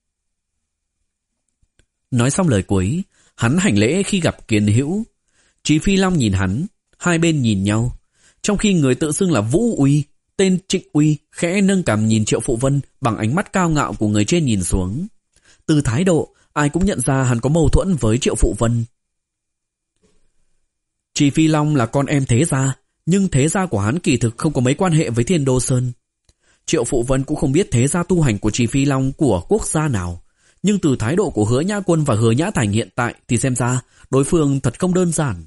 Nói xong lời cuối, hắn hành lễ khi gặp Kiền Hữu. Trì Phi Long nhìn hắn, hai bên nhìn nhau. Trong khi người tự xưng là Vũ Uy, tên Trịnh Uy khẽ nâng cằm nhìn Triệu Phụ Vân bằng ánh mắt cao ngạo của người trên nhìn xuống. Từ thái độ, ai cũng nhận ra hắn có mâu thuẫn với Triệu Phụ Vân. Trì Phi Long là con em thế gia, nhưng thế gia của hắn kỳ thực không có mấy quan hệ với Thiên Đô Sơn. Triệu Phụ Vân cũng không biết thế gia tu hành của Trì Phi Long của quốc gia nào, nhưng từ thái độ của Hứa Nhã Quân và Hứa Nhã Thành hiện tại thì xem ra đối phương thật không đơn giản.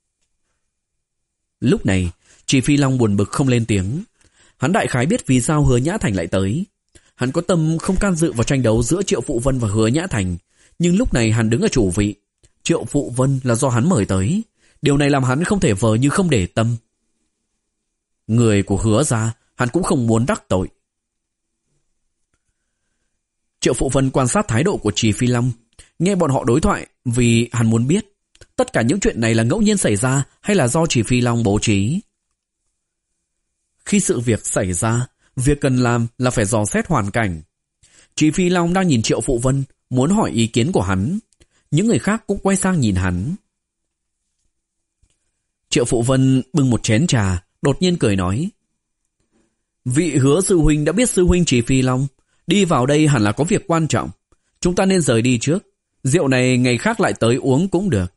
Lúc này, Trì Phi Long buồn bực không lên tiếng. Hắn đại khái biết vì sao Hứa Nhã Thành lại tới. Hắn có tâm không can dự vào tranh đấu giữa Triệu Phụ Vân và Hứa Nhã Thành, nhưng lúc này hắn đứng ở chủ vị. Triệu Phụ Vân là do hắn mời tới. Điều này làm hắn không thể vờ như không để tâm. Người của Hứa gia, hắn cũng không muốn đắc tội. Triệu Phụ Vân quan sát thái độ của Trì Phi Long, nghe bọn họ đối thoại vì hắn muốn biết tất cả những chuyện này là ngẫu nhiên xảy ra hay là do Trì Phi Long bố trí. Khi sự việc xảy ra, việc cần làm là phải dò xét hoàn cảnh. Trì Phi Long đang nhìn Triệu Phụ Vân, muốn hỏi ý kiến của hắn. Những người khác cũng quay sang nhìn hắn. Triệu Phụ Vân bưng một chén trà, đột nhiên cười nói: Vị Hứa sư huynh đã biết sư huynh Trì Phi Long đi vào đây hẳn là có việc quan trọng. Chúng ta nên rời đi trước. Rượu này ngày khác lại tới uống cũng được.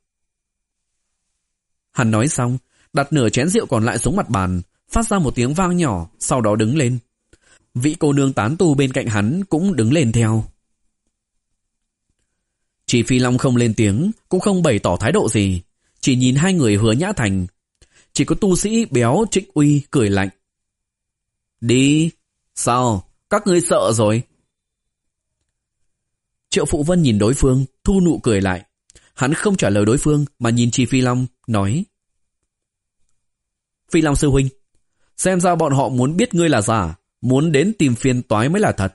Hắn nói xong, đặt nửa chén rượu còn lại xuống mặt bàn, phát ra một tiếng vang nhỏ, sau đó đứng lên. Vị cô nương tán tu bên cạnh hắn cũng đứng lên theo. Trì Phi Long không lên tiếng, cũng không bày tỏ thái độ gì, chỉ nhìn hai người Hứa Nhã Thành. Chỉ có tu sĩ béo Trịnh Uy cười lạnh. Đi. Sao? Các ngươi sợ rồi? Triệu Phụ Vân nhìn đối phương, thu nụ cười lại. Hắn không trả lời đối phương mà nhìn Trì Phi Long, nói: Phi Long sư huynh, xem ra bọn họ muốn biết ngươi là giả, muốn đến tìm phiền toái mới là thật.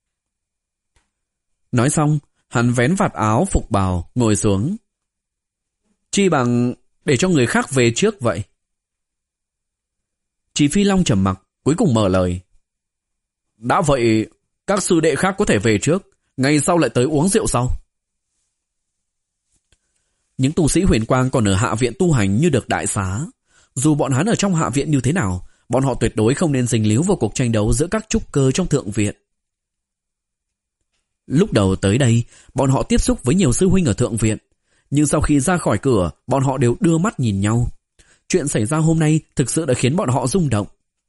Nói xong, hắn vén vạt áo phục bào, ngồi xuống. Chi bằng để cho người khác về trước vậy. Trì Phi Long trầm mặc, cuối cùng mở lời. Đã vậy, các sư đệ khác có thể về trước, ngày sau lại tới uống rượu sau. Những tu sĩ huyền quang còn ở hạ viện tu hành như được đại xá. Dù bọn hắn ở trong hạ viện như thế nào, bọn họ tuyệt đối không nên dính líu vào cuộc tranh đấu giữa các trúc cơ trong thượng viện. Lúc đầu tới đây, bọn họ tiếp xúc với nhiều sư huynh ở thượng viện, nhưng sau khi ra khỏi cửa, bọn họ đều đưa mắt nhìn nhau. Chuyện xảy ra hôm nay thực sự đã khiến bọn họ rung động.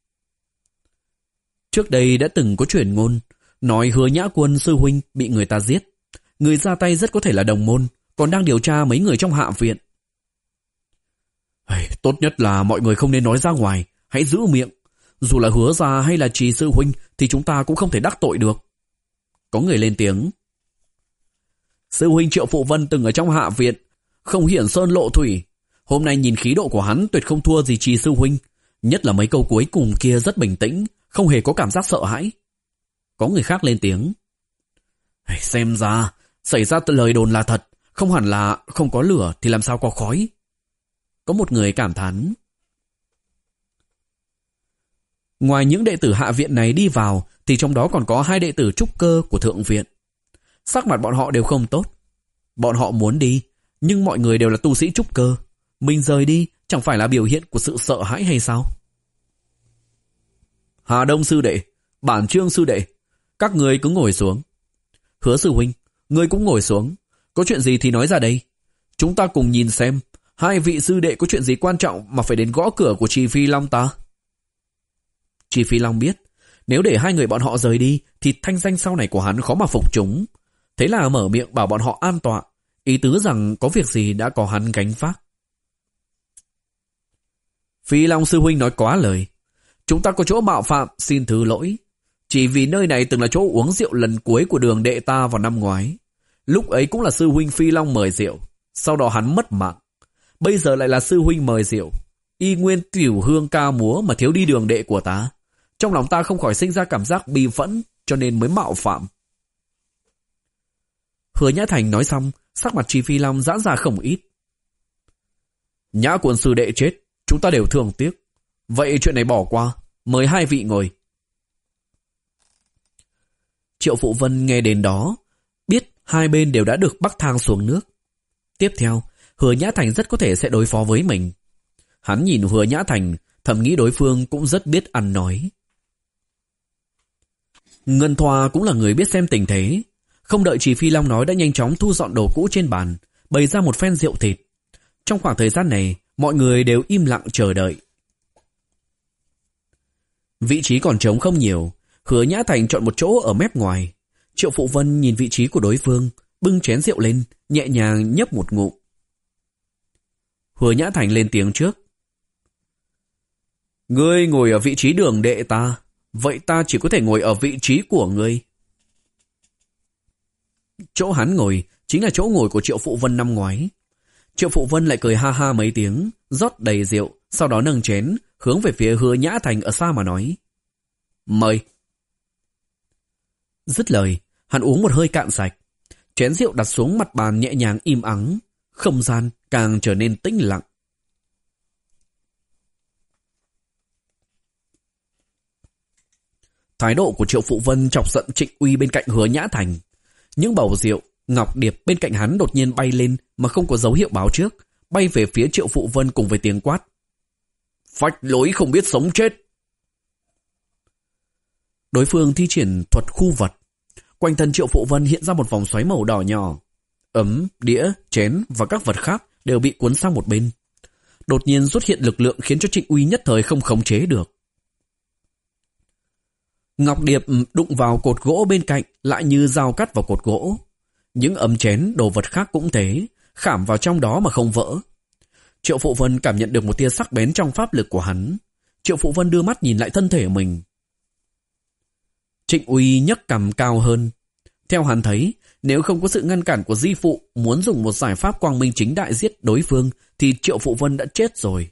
Trước đây đã từng có truyền ngôn, nói Hứa Nhã Quân sư huynh bị người ta giết. Người ra tay rất có thể là đồng môn, còn đang điều tra mấy người trong hạ viện. Hey, tốt nhất là mọi người không nên nói ra ngoài, hãy giữ miệng. Dù là Hứa gia hay là Trì sư huynh thì chúng ta cũng không thể đắc tội được. Có người lên tiếng. Sư huynh Triệu Phụ Vân từng ở trong hạ viện, không hiển sơn lộ thủy. Hôm nay nhìn khí độ của hắn tuyệt không thua gì Trì sư huynh. Nhất là mấy câu cuối cùng kia rất bình tĩnh, không hề có cảm giác sợ hãi. Có người khác lên tiếng. Hey, xem ra, xảy ra lời đồn là thật, không hẳn là không có lửa thì làm sao có khói. Có một người cảm thán. Ngoài những đệ tử hạ viện này đi vào, thì trong đó còn có hai đệ tử trúc cơ của thượng viện. Sắc mặt bọn họ đều không tốt. Bọn họ muốn đi, nhưng mọi người đều là tu sĩ trúc cơ. Mình rời đi chẳng phải là biểu hiện của sự sợ hãi hay sao? Hà Đông sư đệ, Bản Trương sư đệ, các người cứ ngồi xuống. Hứa sư huynh, ngươi cũng ngồi xuống. Có chuyện gì thì nói ra đây. Chúng ta cùng nhìn xem, hai vị sư đệ có chuyện gì quan trọng mà phải đến gõ cửa của Trì Phi Long ta? Trì Phi Long biết, nếu để hai người bọn họ rời đi thì thanh danh sau này của hắn khó mà phục chúng. Thế là mở miệng bảo bọn họ an tọa, ý tứ rằng có việc gì đã có hắn gánh vác. Phi Long sư huynh nói quá lời. Chúng ta có chỗ mạo phạm, xin thứ lỗi. Chỉ vì nơi này từng là chỗ uống rượu lần cuối của Đường đệ ta vào năm ngoái. Lúc ấy cũng là sư huynh Phi Long mời rượu, sau đó hắn mất mạng. Bây giờ lại là sư huynh mời rượu, y nguyên tiểu hương ca múa mà thiếu đi Đường đệ của ta. Trong lòng ta không khỏi sinh ra cảm giác bi phẫn, cho nên mới mạo phạm. Hứa Nhã Thành nói xong, sắc mặt Trì Phi Long giãn ra không ít. Nhã Quân sư đệ chết, chúng ta đều thương tiếc. Vậy chuyện này bỏ qua, mời hai vị ngồi. Triệu Phụ Vân nghe đến đó, biết hai bên đều đã được bắc thang xuống nước. Tiếp theo, Hứa Nhã Thành rất có thể sẽ đối phó với mình. Hắn nhìn Hứa Nhã Thành, thầm nghĩ đối phương cũng rất biết ăn nói. Ngân Thoa cũng là người biết xem tình thế. Không đợi Trì Phi Long nói đã nhanh chóng thu dọn đồ cũ trên bàn, bày ra một phen rượu thịt. Trong khoảng thời gian này, mọi người đều im lặng chờ đợi. Vị trí còn trống không nhiều, Hứa Nhã Thành chọn một chỗ ở mép ngoài. Triệu Phụ Vân nhìn vị trí của đối phương, bưng chén rượu lên, nhẹ nhàng nhấp một ngụm. Hứa Nhã Thành lên tiếng trước. Ngươi ngồi ở vị trí Đường đệ ta, vậy ta chỉ có thể ngồi ở vị trí của ngươi. Chỗ hắn ngồi chính là chỗ ngồi của Triệu Phụ Vân năm ngoái. Triệu Phụ Vân lại cười ha ha mấy tiếng, rót đầy rượu, sau đó nâng chén, hướng về phía Hứa Nhã Thành ở xa mà nói. Mời. Dứt lời, hắn uống một hơi cạn sạch. Chén rượu đặt xuống mặt bàn nhẹ nhàng im ắng, không gian càng trở nên tĩnh lặng. Thái độ của Triệu Phụ Vân chọc giận Trịnh Uy bên cạnh Hứa Nhã Thành. Những bầu rượu, ngọc điệp bên cạnh hắn đột nhiên bay lên mà không có dấu hiệu báo trước, bay về phía Triệu Phụ Vân cùng với tiếng quát. Phách lối không biết sống chết. Đối phương thi triển thuật khu vật. Quanh thân Triệu Phụ Vân hiện ra một vòng xoáy màu đỏ nhỏ. Ấm, đĩa, chén và các vật khác đều bị cuốn sang một bên. Đột nhiên xuất hiện lực lượng khiến cho Trịnh Uy nhất thời không khống chế được. Ngọc điệp đụng vào cột gỗ bên cạnh lại như dao cắt vào cột gỗ. Những ấm chén, đồ vật khác cũng thế, khảm vào trong đó mà không vỡ. Triệu Phụ Vân cảm nhận được một tia sắc bén trong pháp lực của hắn. Triệu Phụ Vân đưa mắt nhìn lại thân thể mình. Trịnh Uy nhấc cằm cao hơn. Theo hắn thấy, nếu không có sự ngăn cản của Di Phụ muốn dùng một giải pháp quang minh chính đại giết đối phương thì Triệu Phụ Vân đã chết rồi.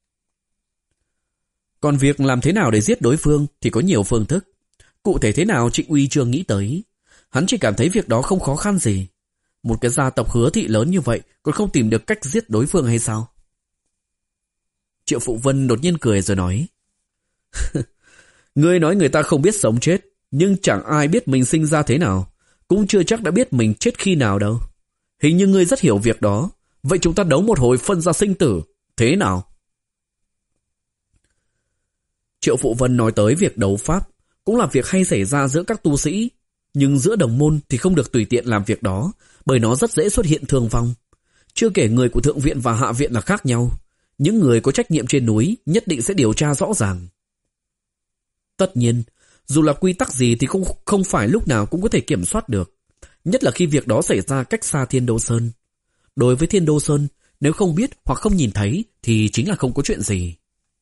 Còn việc làm thế nào để giết đối phương thì có nhiều phương thức. Cụ thể thế nào Trịnh Uy chưa nghĩ tới. Hắn chỉ cảm thấy việc đó không khó khăn gì. Một cái gia tộc Hứa thị lớn như vậy còn không tìm được cách giết đối phương hay sao? Triệu Phụ Vân đột nhiên cười rồi nói. Ngươi nói người ta không biết sống chết, nhưng chẳng ai biết mình sinh ra thế nào, cũng chưa chắc đã biết mình chết khi nào đâu. Hình như ngươi rất hiểu việc đó, Vậy chúng ta đấu một hồi phân ra sinh tử, thế nào? Triệu Phụ Vân nói tới việc đấu pháp, cũng là việc hay xảy ra giữa các tu sĩ, nhưng giữa đồng môn thì không được tùy tiện làm việc đó, bởi nó rất dễ xuất hiện thương vong. Chưa kể người của thượng viện và hạ viện là khác nhau, những người có trách nhiệm trên núi nhất định sẽ điều tra rõ ràng. Tất nhiên, dù là quy tắc gì thì cũng không phải lúc nào cũng có thể kiểm soát được, nhất là khi việc đó xảy ra cách xa Thiên Đô Sơn. Đối với Thiên Đô Sơn, nếu không biết hoặc không nhìn thấy thì chính là không có chuyện gì.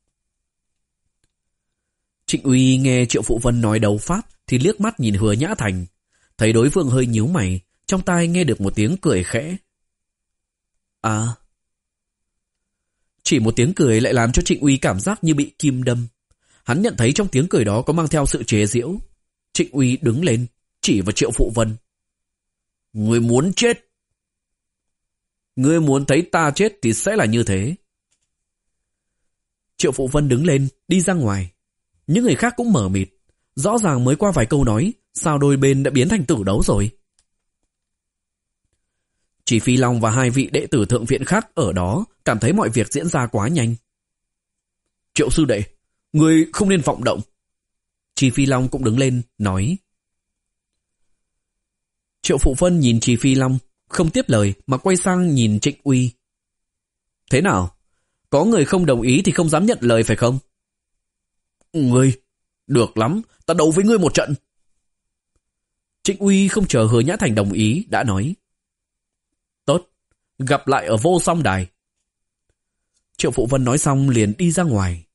Trịnh Uy nghe Triệu Phụ Vân nói đấu pháp thì liếc mắt nhìn Hứa Nhã Thành, thấy đối phương hơi nhíu mày, trong tai nghe được một tiếng cười khẽ. À. Chỉ một tiếng cười lại làm cho Trịnh Uy cảm giác như bị kim đâm. Hắn nhận thấy trong tiếng cười đó có mang theo sự chế giễu. Trịnh Uy đứng lên, chỉ vào Triệu Phụ Vân. Ngươi muốn chết. Ngươi muốn thấy ta chết thì sẽ là như thế. Triệu Phụ Vân đứng lên, đi ra ngoài. Những người khác cũng mở mịt. Rõ ràng mới qua vài câu nói, sao đôi bên đã biến thành tử đấu rồi? Chỉ Phi Long và hai vị đệ tử thượng viện khác ở đó cảm thấy mọi việc diễn ra quá nhanh. Triệu sư đệ, ngươi không nên vọng động. Chỉ Phi Long cũng đứng lên, nói. Triệu Phụ Vân nhìn Chỉ Phi Long, không tiếp lời mà quay sang nhìn Trịnh Uy. Thế nào? Có người không đồng ý thì không dám nhận lời phải không? Ngươi, được lắm, ta đấu với ngươi một trận. Trịnh Uy không chờ Hứa Nhã Thành đồng ý, đã nói. Tốt, gặp lại ở Vô Song Đài. Triệu Phụ Vân nói xong liền đi ra ngoài.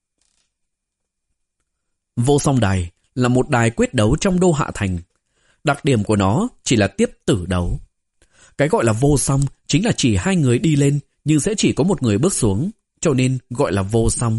Vô Song Đài là một đài quyết đấu trong đô Hạ Thành. Đặc điểm của nó chỉ là tiếp tử đấu. Cái gọi là vô song chính là chỉ hai người đi lên nhưng sẽ chỉ có một người bước xuống, cho nên gọi là vô song.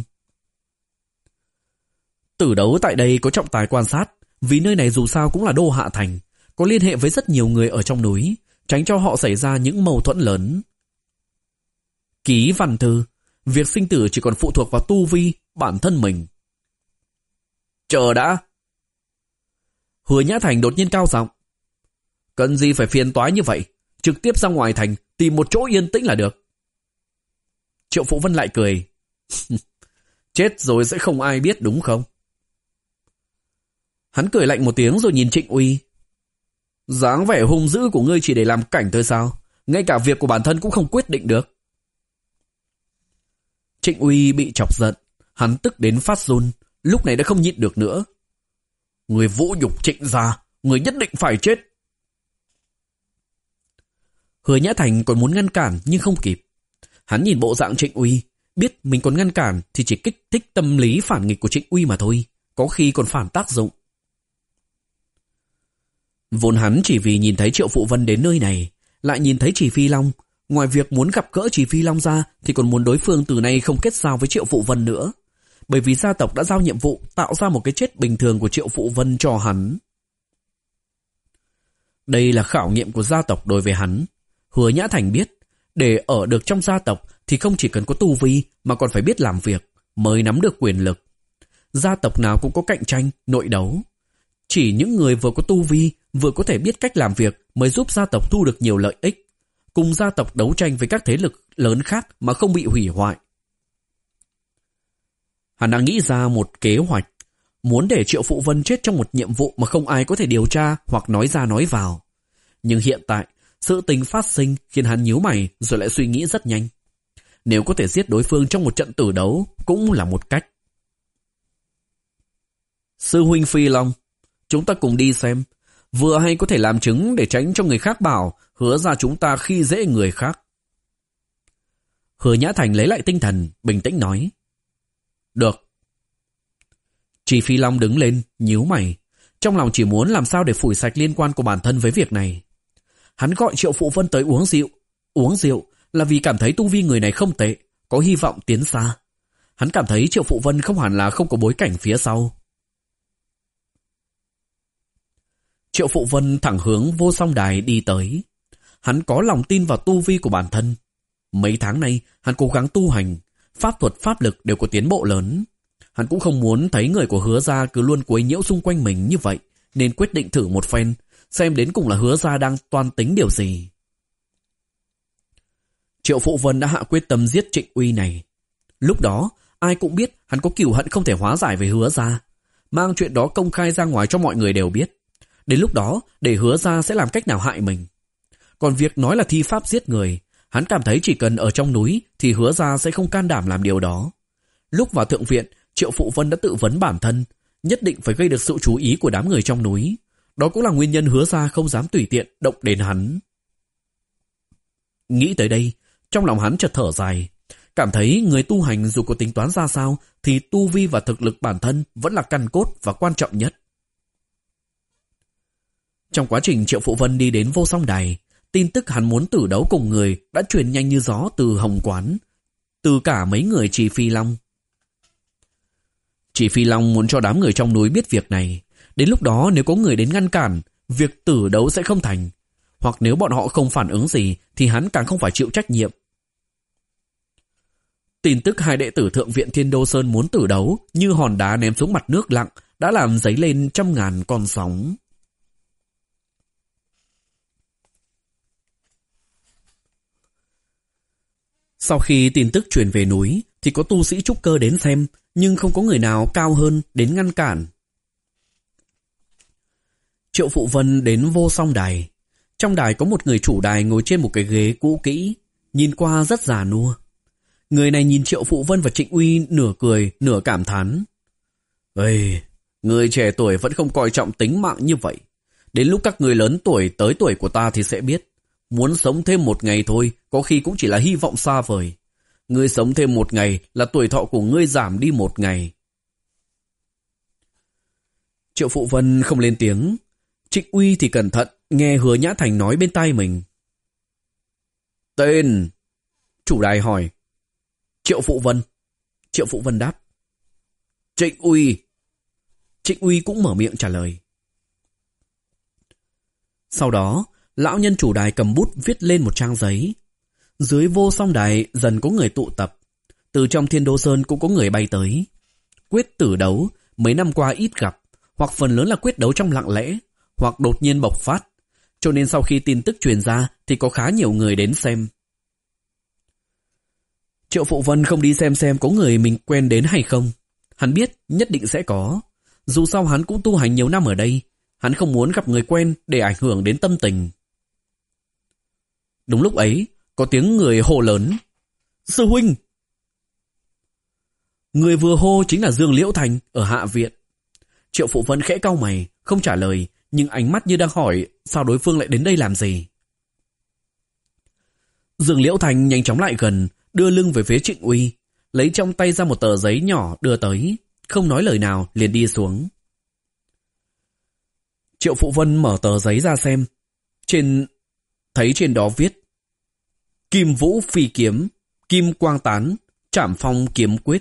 Tử đấu tại đây có trọng tài quan sát, vì nơi này dù sao cũng là đô Hạ Thành, có liên hệ với rất nhiều người ở trong núi, tránh cho họ xảy ra những mâu thuẫn lớn. Ký văn thư, việc sinh tử chỉ còn phụ thuộc vào tu vi, bản thân mình. Chờ đã. Hứa Nhã Thành đột nhiên cao giọng. Cần gì phải phiền toái như vậy, trực tiếp ra ngoài thành, tìm một chỗ yên tĩnh là được. Triệu Phụ Vân lại cười. Chết rồi sẽ không ai biết đúng không? Hắn cười lạnh một tiếng rồi nhìn Trịnh Uy. Dáng vẻ hung dữ của ngươi chỉ để làm cảnh thôi sao? Ngay cả việc của bản thân cũng không quyết định được. Trịnh Uy bị chọc giận, hắn tức đến phát run, lúc này đã không nhịn được nữa. Người vũ nhục Trịnh gia, người nhất định phải chết. Hứa Nhã Thành còn muốn ngăn cản nhưng không kịp. Hắn nhìn bộ dạng Trịnh Uy, biết mình còn ngăn cản thì chỉ kích thích tâm lý phản nghịch của Trịnh Uy mà thôi, có khi còn phản tác dụng. Vốn hắn chỉ vì nhìn thấy Triệu Phụ Vân đến nơi này, lại nhìn thấy Chỉ Phi Long, ngoài việc muốn gặp gỡ Chỉ Phi Long ra thì còn muốn đối phương từ nay không kết giao với Triệu Phụ Vân nữa, bởi vì gia tộc đã giao nhiệm vụ tạo ra một cái chết bình thường của Triệu Phụ Vân cho hắn. Đây là khảo nghiệm của gia tộc đối với hắn. Hứa Nhã Thành biết, để ở được trong gia tộc thì không chỉ cần có tu vi mà còn phải biết làm việc, mới nắm được quyền lực. Gia tộc nào cũng có cạnh tranh, nội đấu. Chỉ những người vừa có tu vi, vừa có thể biết cách làm việc mới giúp gia tộc thu được nhiều lợi ích, cùng gia tộc đấu tranh với các thế lực lớn khác mà không bị hủy hoại. Hắn đã nghĩ ra một kế hoạch, muốn để Triệu Phụ Vân chết trong một nhiệm vụ mà không ai có thể điều tra hoặc nói ra nói vào. Nhưng hiện tại, sự tình phát sinh khiến hắn nhíu mày rồi lại suy nghĩ rất nhanh. Nếu có thể giết đối phương trong một trận tử đấu cũng là một cách. Sư huynh Phi Long, chúng ta cùng đi xem, vừa hay có thể làm chứng để tránh cho người khác bảo Hứa ra chúng ta khi dễ người khác. Hứa Nhã Thành lấy lại tinh thần, bình tĩnh nói. Được. Chỉ Phi Long đứng lên, nhíu mày, trong lòng chỉ muốn làm sao để phủi sạch liên quan của bản thân với việc này. Hắn gọi Triệu Phụ Vân tới uống rượu. Uống rượu là vì cảm thấy tu vi người này không tệ, có hy vọng tiến xa. Hắn cảm thấy Triệu Phụ Vân không hẳn là không có bối cảnh phía sau. Triệu Phụ Vân thẳng hướng Vô Song Đài đi tới. Hắn có lòng tin vào tu vi của bản thân. Mấy tháng nay hắn cố gắng tu hành, pháp thuật pháp lực đều có tiến bộ lớn. Hắn cũng không muốn thấy người của Hứa gia cứ luôn quấy nhiễu xung quanh mình như vậy, nên quyết định thử một phen, xem đến cùng là Hứa gia đang toan tính điều gì. Triệu Phụ Vân đã hạ quyết tâm giết Trịnh Uy này. Lúc đó, ai cũng biết hắn có cừu hận không thể hóa giải với Hứa gia, mang chuyện đó công khai ra ngoài cho mọi người đều biết. Đến lúc đó, để Hứa gia sẽ làm cách nào hại mình. Còn việc nói là thi pháp giết người, hắn cảm thấy chỉ cần ở trong núi thì Hứa gia sẽ không can đảm làm điều đó. Lúc vào thượng viện, Triệu Phụ Vân đã tự vấn bản thân, nhất định phải gây được sự chú ý của đám người trong núi. Đó cũng là nguyên nhân Hứa gia không dám tùy tiện động đến hắn. Nghĩ tới đây, trong lòng hắn chợt thở dài, cảm thấy người tu hành dù có tính toán ra sao thì tu vi và thực lực bản thân vẫn là căn cốt và quan trọng nhất. Trong quá trình Triệu Phụ Vân đi đến Vô Song Đài, tin tức hắn muốn tử đấu cùng người đã truyền nhanh như gió từ Hồng Quán, từ cả mấy người Chỉ Phi Long. Chỉ Phi Long muốn cho đám người trong núi biết việc này, đến lúc đó nếu có người đến ngăn cản, việc tử đấu sẽ không thành, hoặc nếu bọn họ không phản ứng gì thì hắn càng không phải chịu trách nhiệm. Tin tức hai đệ tử Thượng viện Thiên Đô Sơn muốn tử đấu như hòn đá ném xuống mặt nước lặng đã làm dấy lên trăm ngàn con sóng. Sau khi tin tức truyền về núi thì có tu sĩ trúc cơ đến xem, nhưng không có người nào cao hơn đến ngăn cản. Triệu Phụ Vân đến Vô Song Đài. Trong đài có một người chủ đài ngồi trên một cái ghế cũ kỹ, nhìn qua rất già nua. Người này nhìn Triệu Phụ Vân và Trịnh Uy nửa cười nửa cảm thán. Ê, người trẻ tuổi vẫn không coi trọng tính mạng như vậy. Đến lúc các người lớn tuổi tới tuổi của ta thì sẽ biết. Muốn sống thêm một ngày thôi, có khi cũng chỉ là hy vọng xa vời. Ngươi sống thêm một ngày là tuổi thọ của ngươi giảm đi một ngày. Triệu Phụ Vân không lên tiếng. Trịnh Uy thì cẩn thận nghe Hứa Nhã Thành nói bên tai mình. Tên? Chủ đài hỏi. Triệu Phụ Vân. Triệu Phụ Vân đáp. Trịnh Uy. Trịnh Uy cũng mở miệng trả lời. Sau đó, lão nhân chủ đài cầm bút viết lên một trang giấy. Dưới Vô Song Đài dần có người tụ tập. Từ trong Thiên Đô Sơn cũng có người bay tới. Quyết tử đấu mấy năm qua ít gặp, hoặc phần lớn là quyết đấu trong lặng lẽ, hoặc đột nhiên bộc phát. Cho nên sau khi tin tức truyền ra thì có khá nhiều người đến xem. Triệu Phụ Vân không đi xem xem có người mình quen đến hay không. Hắn biết nhất định sẽ có. Dù sao hắn cũng tu hành nhiều năm ở đây, hắn không muốn gặp người quen để ảnh hưởng đến tâm tình. Đúng lúc ấy, có tiếng người hô lớn. Sư huynh! Người vừa hô chính là Dương Liễu Thành ở hạ viện. Triệu Phụ Vân khẽ cau mày, không trả lời, nhưng ánh mắt như đang hỏi sao đối phương lại đến đây làm gì. Dương Liễu Thành nhanh chóng lại gần, đưa lưng về phía Trịnh Uy, lấy trong tay ra một tờ giấy nhỏ đưa tới, không nói lời nào liền đi xuống. Triệu Phụ Vân mở tờ giấy ra xem, trên thấy trên đó viết: Kim Vũ Phi Kiếm, Kim Quang Tán, Trảm Phong Kiếm Quyết.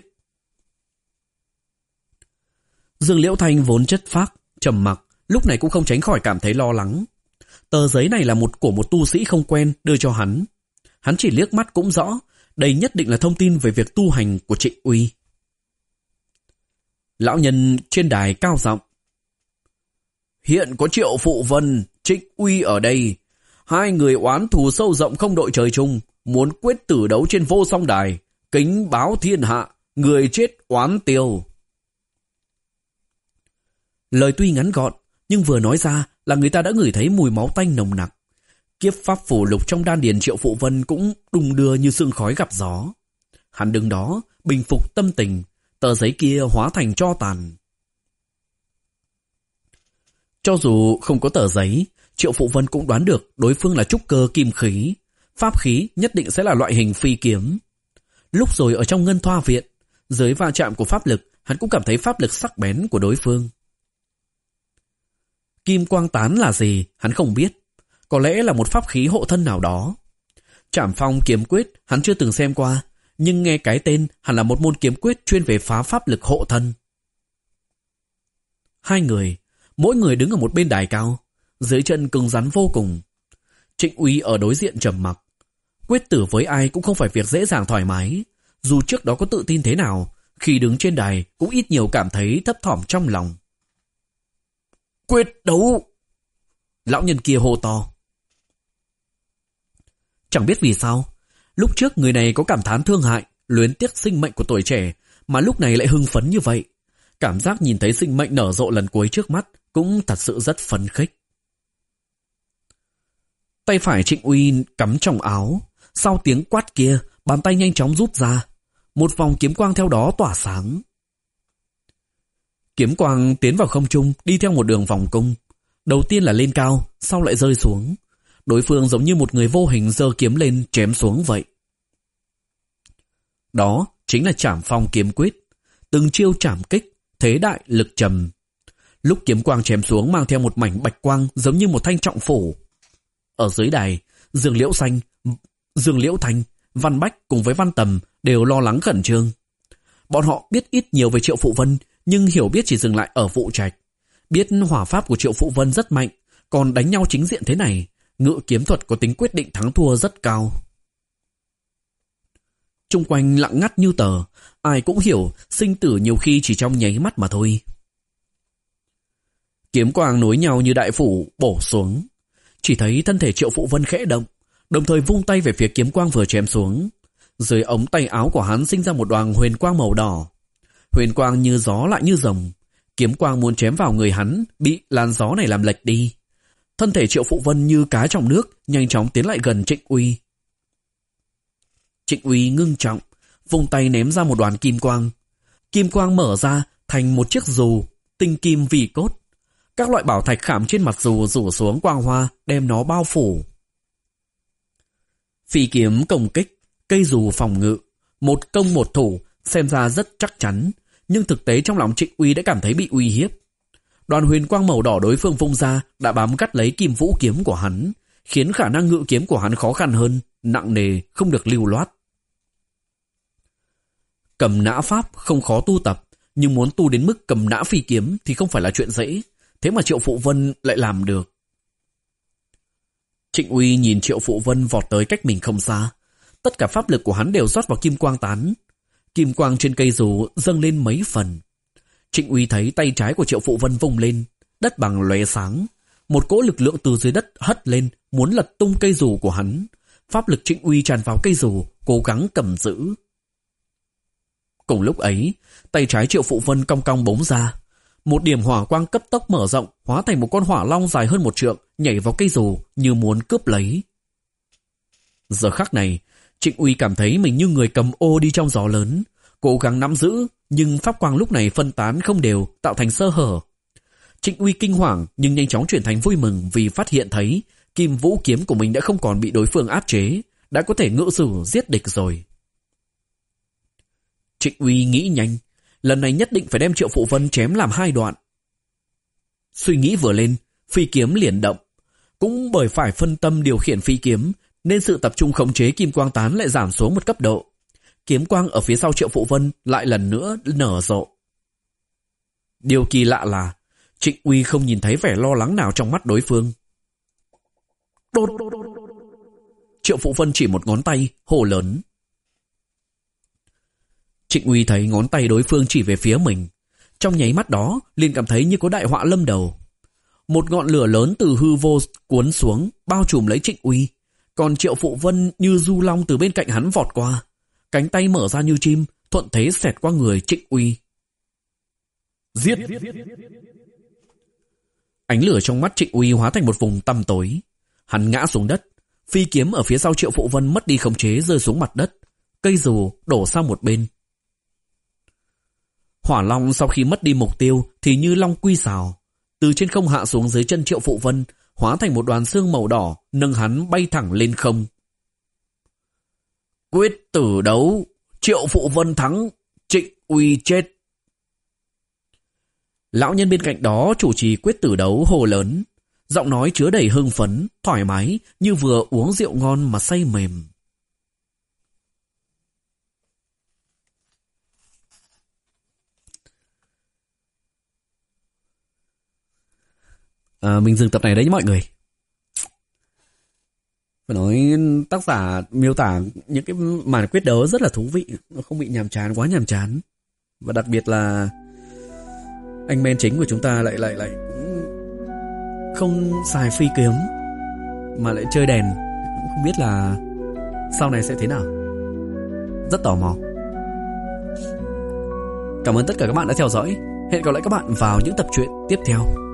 Dương Liễu Thành vốn chất phác, trầm mặc, lúc này cũng không tránh khỏi cảm thấy lo lắng. Tờ giấy này là một của một tu sĩ không quen đưa cho hắn. Hắn chỉ liếc mắt cũng rõ, đây nhất định là thông tin về việc tu hành của Trịnh Uy. Lão nhân trên đài cao giọng: Hiện có Triệu Phụ Vân, Trịnh Uy ở đây. Hai người oán thù sâu rộng không đội trời chung, muốn quyết tử đấu trên Vô Song Đài, kính báo thiên hạ, người chết oán tiêu. Lời tuy ngắn gọn, nhưng vừa nói ra là người ta đã ngửi thấy mùi máu tanh nồng nặc. Kiếp pháp phù lục trong đan điền Triệu Phụ Vân cũng đung đưa như sương khói gặp gió. Hắn đứng đó, bình phục tâm tình, tờ giấy kia hóa thành tro tàn. Cho dù không có tờ giấy, Triệu Phụ Vân cũng đoán được đối phương là trúc cơ kim khí. Pháp khí nhất định sẽ là loại hình phi kiếm. Lúc rồi ở trong Ngân Thoa Viện, dưới va chạm của pháp lực, hắn cũng cảm thấy pháp lực sắc bén của đối phương. Kim Quang Tán là gì, hắn không biết. Có lẽ là một pháp khí hộ thân nào đó. Trảm Phong Kiếm Quyết hắn chưa từng xem qua, nhưng nghe cái tên hẳn là một môn kiếm quyết chuyên về phá pháp lực hộ thân. Hai người, mỗi người đứng ở một bên đài cao, dưới chân cứng rắn vô cùng. Trịnh Uy ở đối diện trầm mặc. Quyết tử với ai cũng không phải việc dễ dàng thoải mái. Dù trước đó có tự tin thế nào, khi đứng trên đài cũng ít nhiều cảm thấy thấp thỏm trong lòng. Quyết đấu! Lão nhân kia hô to. Chẳng biết vì sao, Lúc trước người này có cảm thán thương hại, luyến tiếc sinh mệnh của tuổi trẻ, mà lúc này lại hưng phấn như vậy. Cảm giác nhìn thấy sinh mệnh nở rộ lần cuối trước mắt cũng thật sự rất phấn khích. Tay phải Trịnh Uy cắm trong áo, sau tiếng quát kia, bàn tay nhanh chóng rút ra. Một vòng kiếm quang theo đó tỏa sáng. Kiếm quang tiến vào không trung, đi theo một đường vòng cung. Đầu tiên là lên cao, sau lại rơi xuống. Đối phương giống như một người vô hình giơ kiếm lên chém xuống vậy. Đó chính là Trảm Phong kiếm quyết. Từng chiêu trảm kích, thế đại lực trầm. Lúc kiếm quang chém xuống mang theo một mảnh bạch quang giống như một thanh trọng phủ. Ở dưới đài, Dương Liễu Xanh, Dương Liễu Thanh, Văn Bách cùng với Văn Tầm đều lo lắng khẩn trương. Bọn họ biết ít nhiều về Triệu Phụ Vân, nhưng hiểu biết chỉ dừng lại ở vụ trạch. Biết hỏa pháp của Triệu Phụ Vân rất mạnh, còn đánh nhau chính diện thế này, ngự kiếm thuật có tính quyết định thắng thua rất cao. Chung quanh lặng ngắt như tờ, ai cũng hiểu sinh tử nhiều khi chỉ trong nháy mắt mà thôi. Kiếm quang nối nhau như đại phủ bổ xuống. Chỉ thấy thân thể Triệu Phụ Vân khẽ động, đồng thời vung tay về phía kiếm quang vừa chém xuống. Dưới ống tay áo của hắn sinh ra một đoàn huyền quang màu đỏ. Huyền quang như gió lại như rồng. Kiếm quang muốn chém vào người hắn, bị làn gió này làm lệch đi. Thân thể Triệu Phụ Vân như cá trong nước, nhanh chóng tiến lại gần Trịnh Uy. Trịnh Uy ngưng trọng, vung tay ném ra một đoàn kim quang. Kim quang mở ra thành một chiếc dù, tinh kim vì cốt. Các loại bảo thạch khảm trên mặt dù rủ xuống quang hoa, đem nó bao phủ. Phi kiếm công kích, cây dù phòng ngự, một công một thủ, xem ra rất chắc chắn, nhưng thực tế trong lòng Trịnh Uy đã cảm thấy bị uy hiếp. Đoàn huyền quang màu đỏ đối phương vung ra đã bám cắt lấy kim vũ kiếm của hắn, khiến khả năng ngự kiếm của hắn khó khăn hơn, nặng nề, không được lưu loát. Cầm nã pháp không khó tu tập, nhưng muốn tu đến mức cầm nã phi kiếm thì không phải là chuyện dễ, thế mà Triệu Phụ Vân lại làm được. Trịnh Uy nhìn Triệu Phụ Vân vọt tới cách mình không xa, tất cả pháp lực của hắn đều rót vào kim quang tán. Kim quang trên cây dù dâng lên mấy phần. Trịnh Uy thấy tay trái của Triệu Phụ Vân vung lên, đất bằng lóe sáng, một cỗ lực lượng từ dưới đất hất lên, muốn lật tung cây dù của hắn. Pháp lực Trịnh Uy tràn vào cây dù, cố gắng cầm giữ. Cùng lúc ấy, tay trái Triệu Phụ Vân cong cong búng ra, một điểm hỏa quang cấp tốc mở rộng, hóa thành một con hỏa long dài hơn một trượng, nhảy vào cây dù như muốn cướp lấy. Giờ khắc này, Trịnh Uy cảm thấy mình như người cầm ô đi trong gió lớn, cố gắng nắm giữ, nhưng pháp quang lúc này phân tán không đều, tạo thành sơ hở. Trịnh Uy kinh hoàng nhưng nhanh chóng chuyển thành vui mừng vì phát hiện thấy kim vũ kiếm của mình đã không còn bị đối phương áp chế, đã có thể ngự sử giết địch rồi. Trịnh Uy nghĩ nhanh, lần này nhất định phải đem Triệu Phụ Vân chém làm hai đoạn. Suy nghĩ vừa lên, phi kiếm liền động. Cũng bởi phải phân tâm điều khiển phi kiếm, nên sự tập trung khống chế kim quang tán lại giảm xuống một cấp độ. Kiếm quang ở phía sau Triệu Phụ Vân lại lần nữa nở rộ. Điều kỳ lạ là Trịnh Uy không nhìn thấy vẻ lo lắng nào trong mắt đối phương. Đột! Triệu Phụ Vân chỉ một ngón tay, hô lớn. Trịnh Uy thấy ngón tay đối phương chỉ về phía mình. Trong nháy mắt đó, liền cảm thấy như có đại họa lâm đầu. Một ngọn lửa lớn từ hư vô cuốn xuống, bao trùm lấy Trịnh Uy. Còn Triệu Phụ Vân như du long từ bên cạnh hắn vọt qua. Cánh tay mở ra như chim, thuận thế xẹt qua người Trịnh Uy. Giết! Ánh lửa trong mắt Trịnh Uy hóa thành một vùng tăm tối. Hắn ngã xuống đất. Phi kiếm ở phía sau Triệu Phụ Vân mất đi khống chế rơi xuống mặt đất. Cây dù đổ sang một bên. Hỏa long sau khi mất đi mục tiêu thì như long quy xào, từ trên không hạ xuống dưới chân Triệu Phụ Vân, hóa thành một đoàn xương màu đỏ, nâng hắn bay thẳng lên không. Quyết tử đấu, Triệu Phụ Vân thắng, Trịnh Uy chết. Lão nhân bên cạnh đó chủ trì quyết tử đấu hô lớn, giọng nói chứa đầy hưng phấn, thoải mái như vừa uống rượu ngon mà say mềm. À, mình dừng tập này đấy nhé mọi người. Phải nói tác giả miêu tả những cái màn quyết đấu rất là thú vị, nó không bị nhàm chán, quá nhàm chán. Và đặc biệt là anh men chính của chúng ta lại lại lại không xài phi kiếm mà lại chơi đèn. Cũng không biết là sau này sẽ thế nào? Rất tò mò. Cảm ơn tất cả các bạn đã theo dõi. Hẹn gặp lại các bạn vào những tập truyện tiếp theo.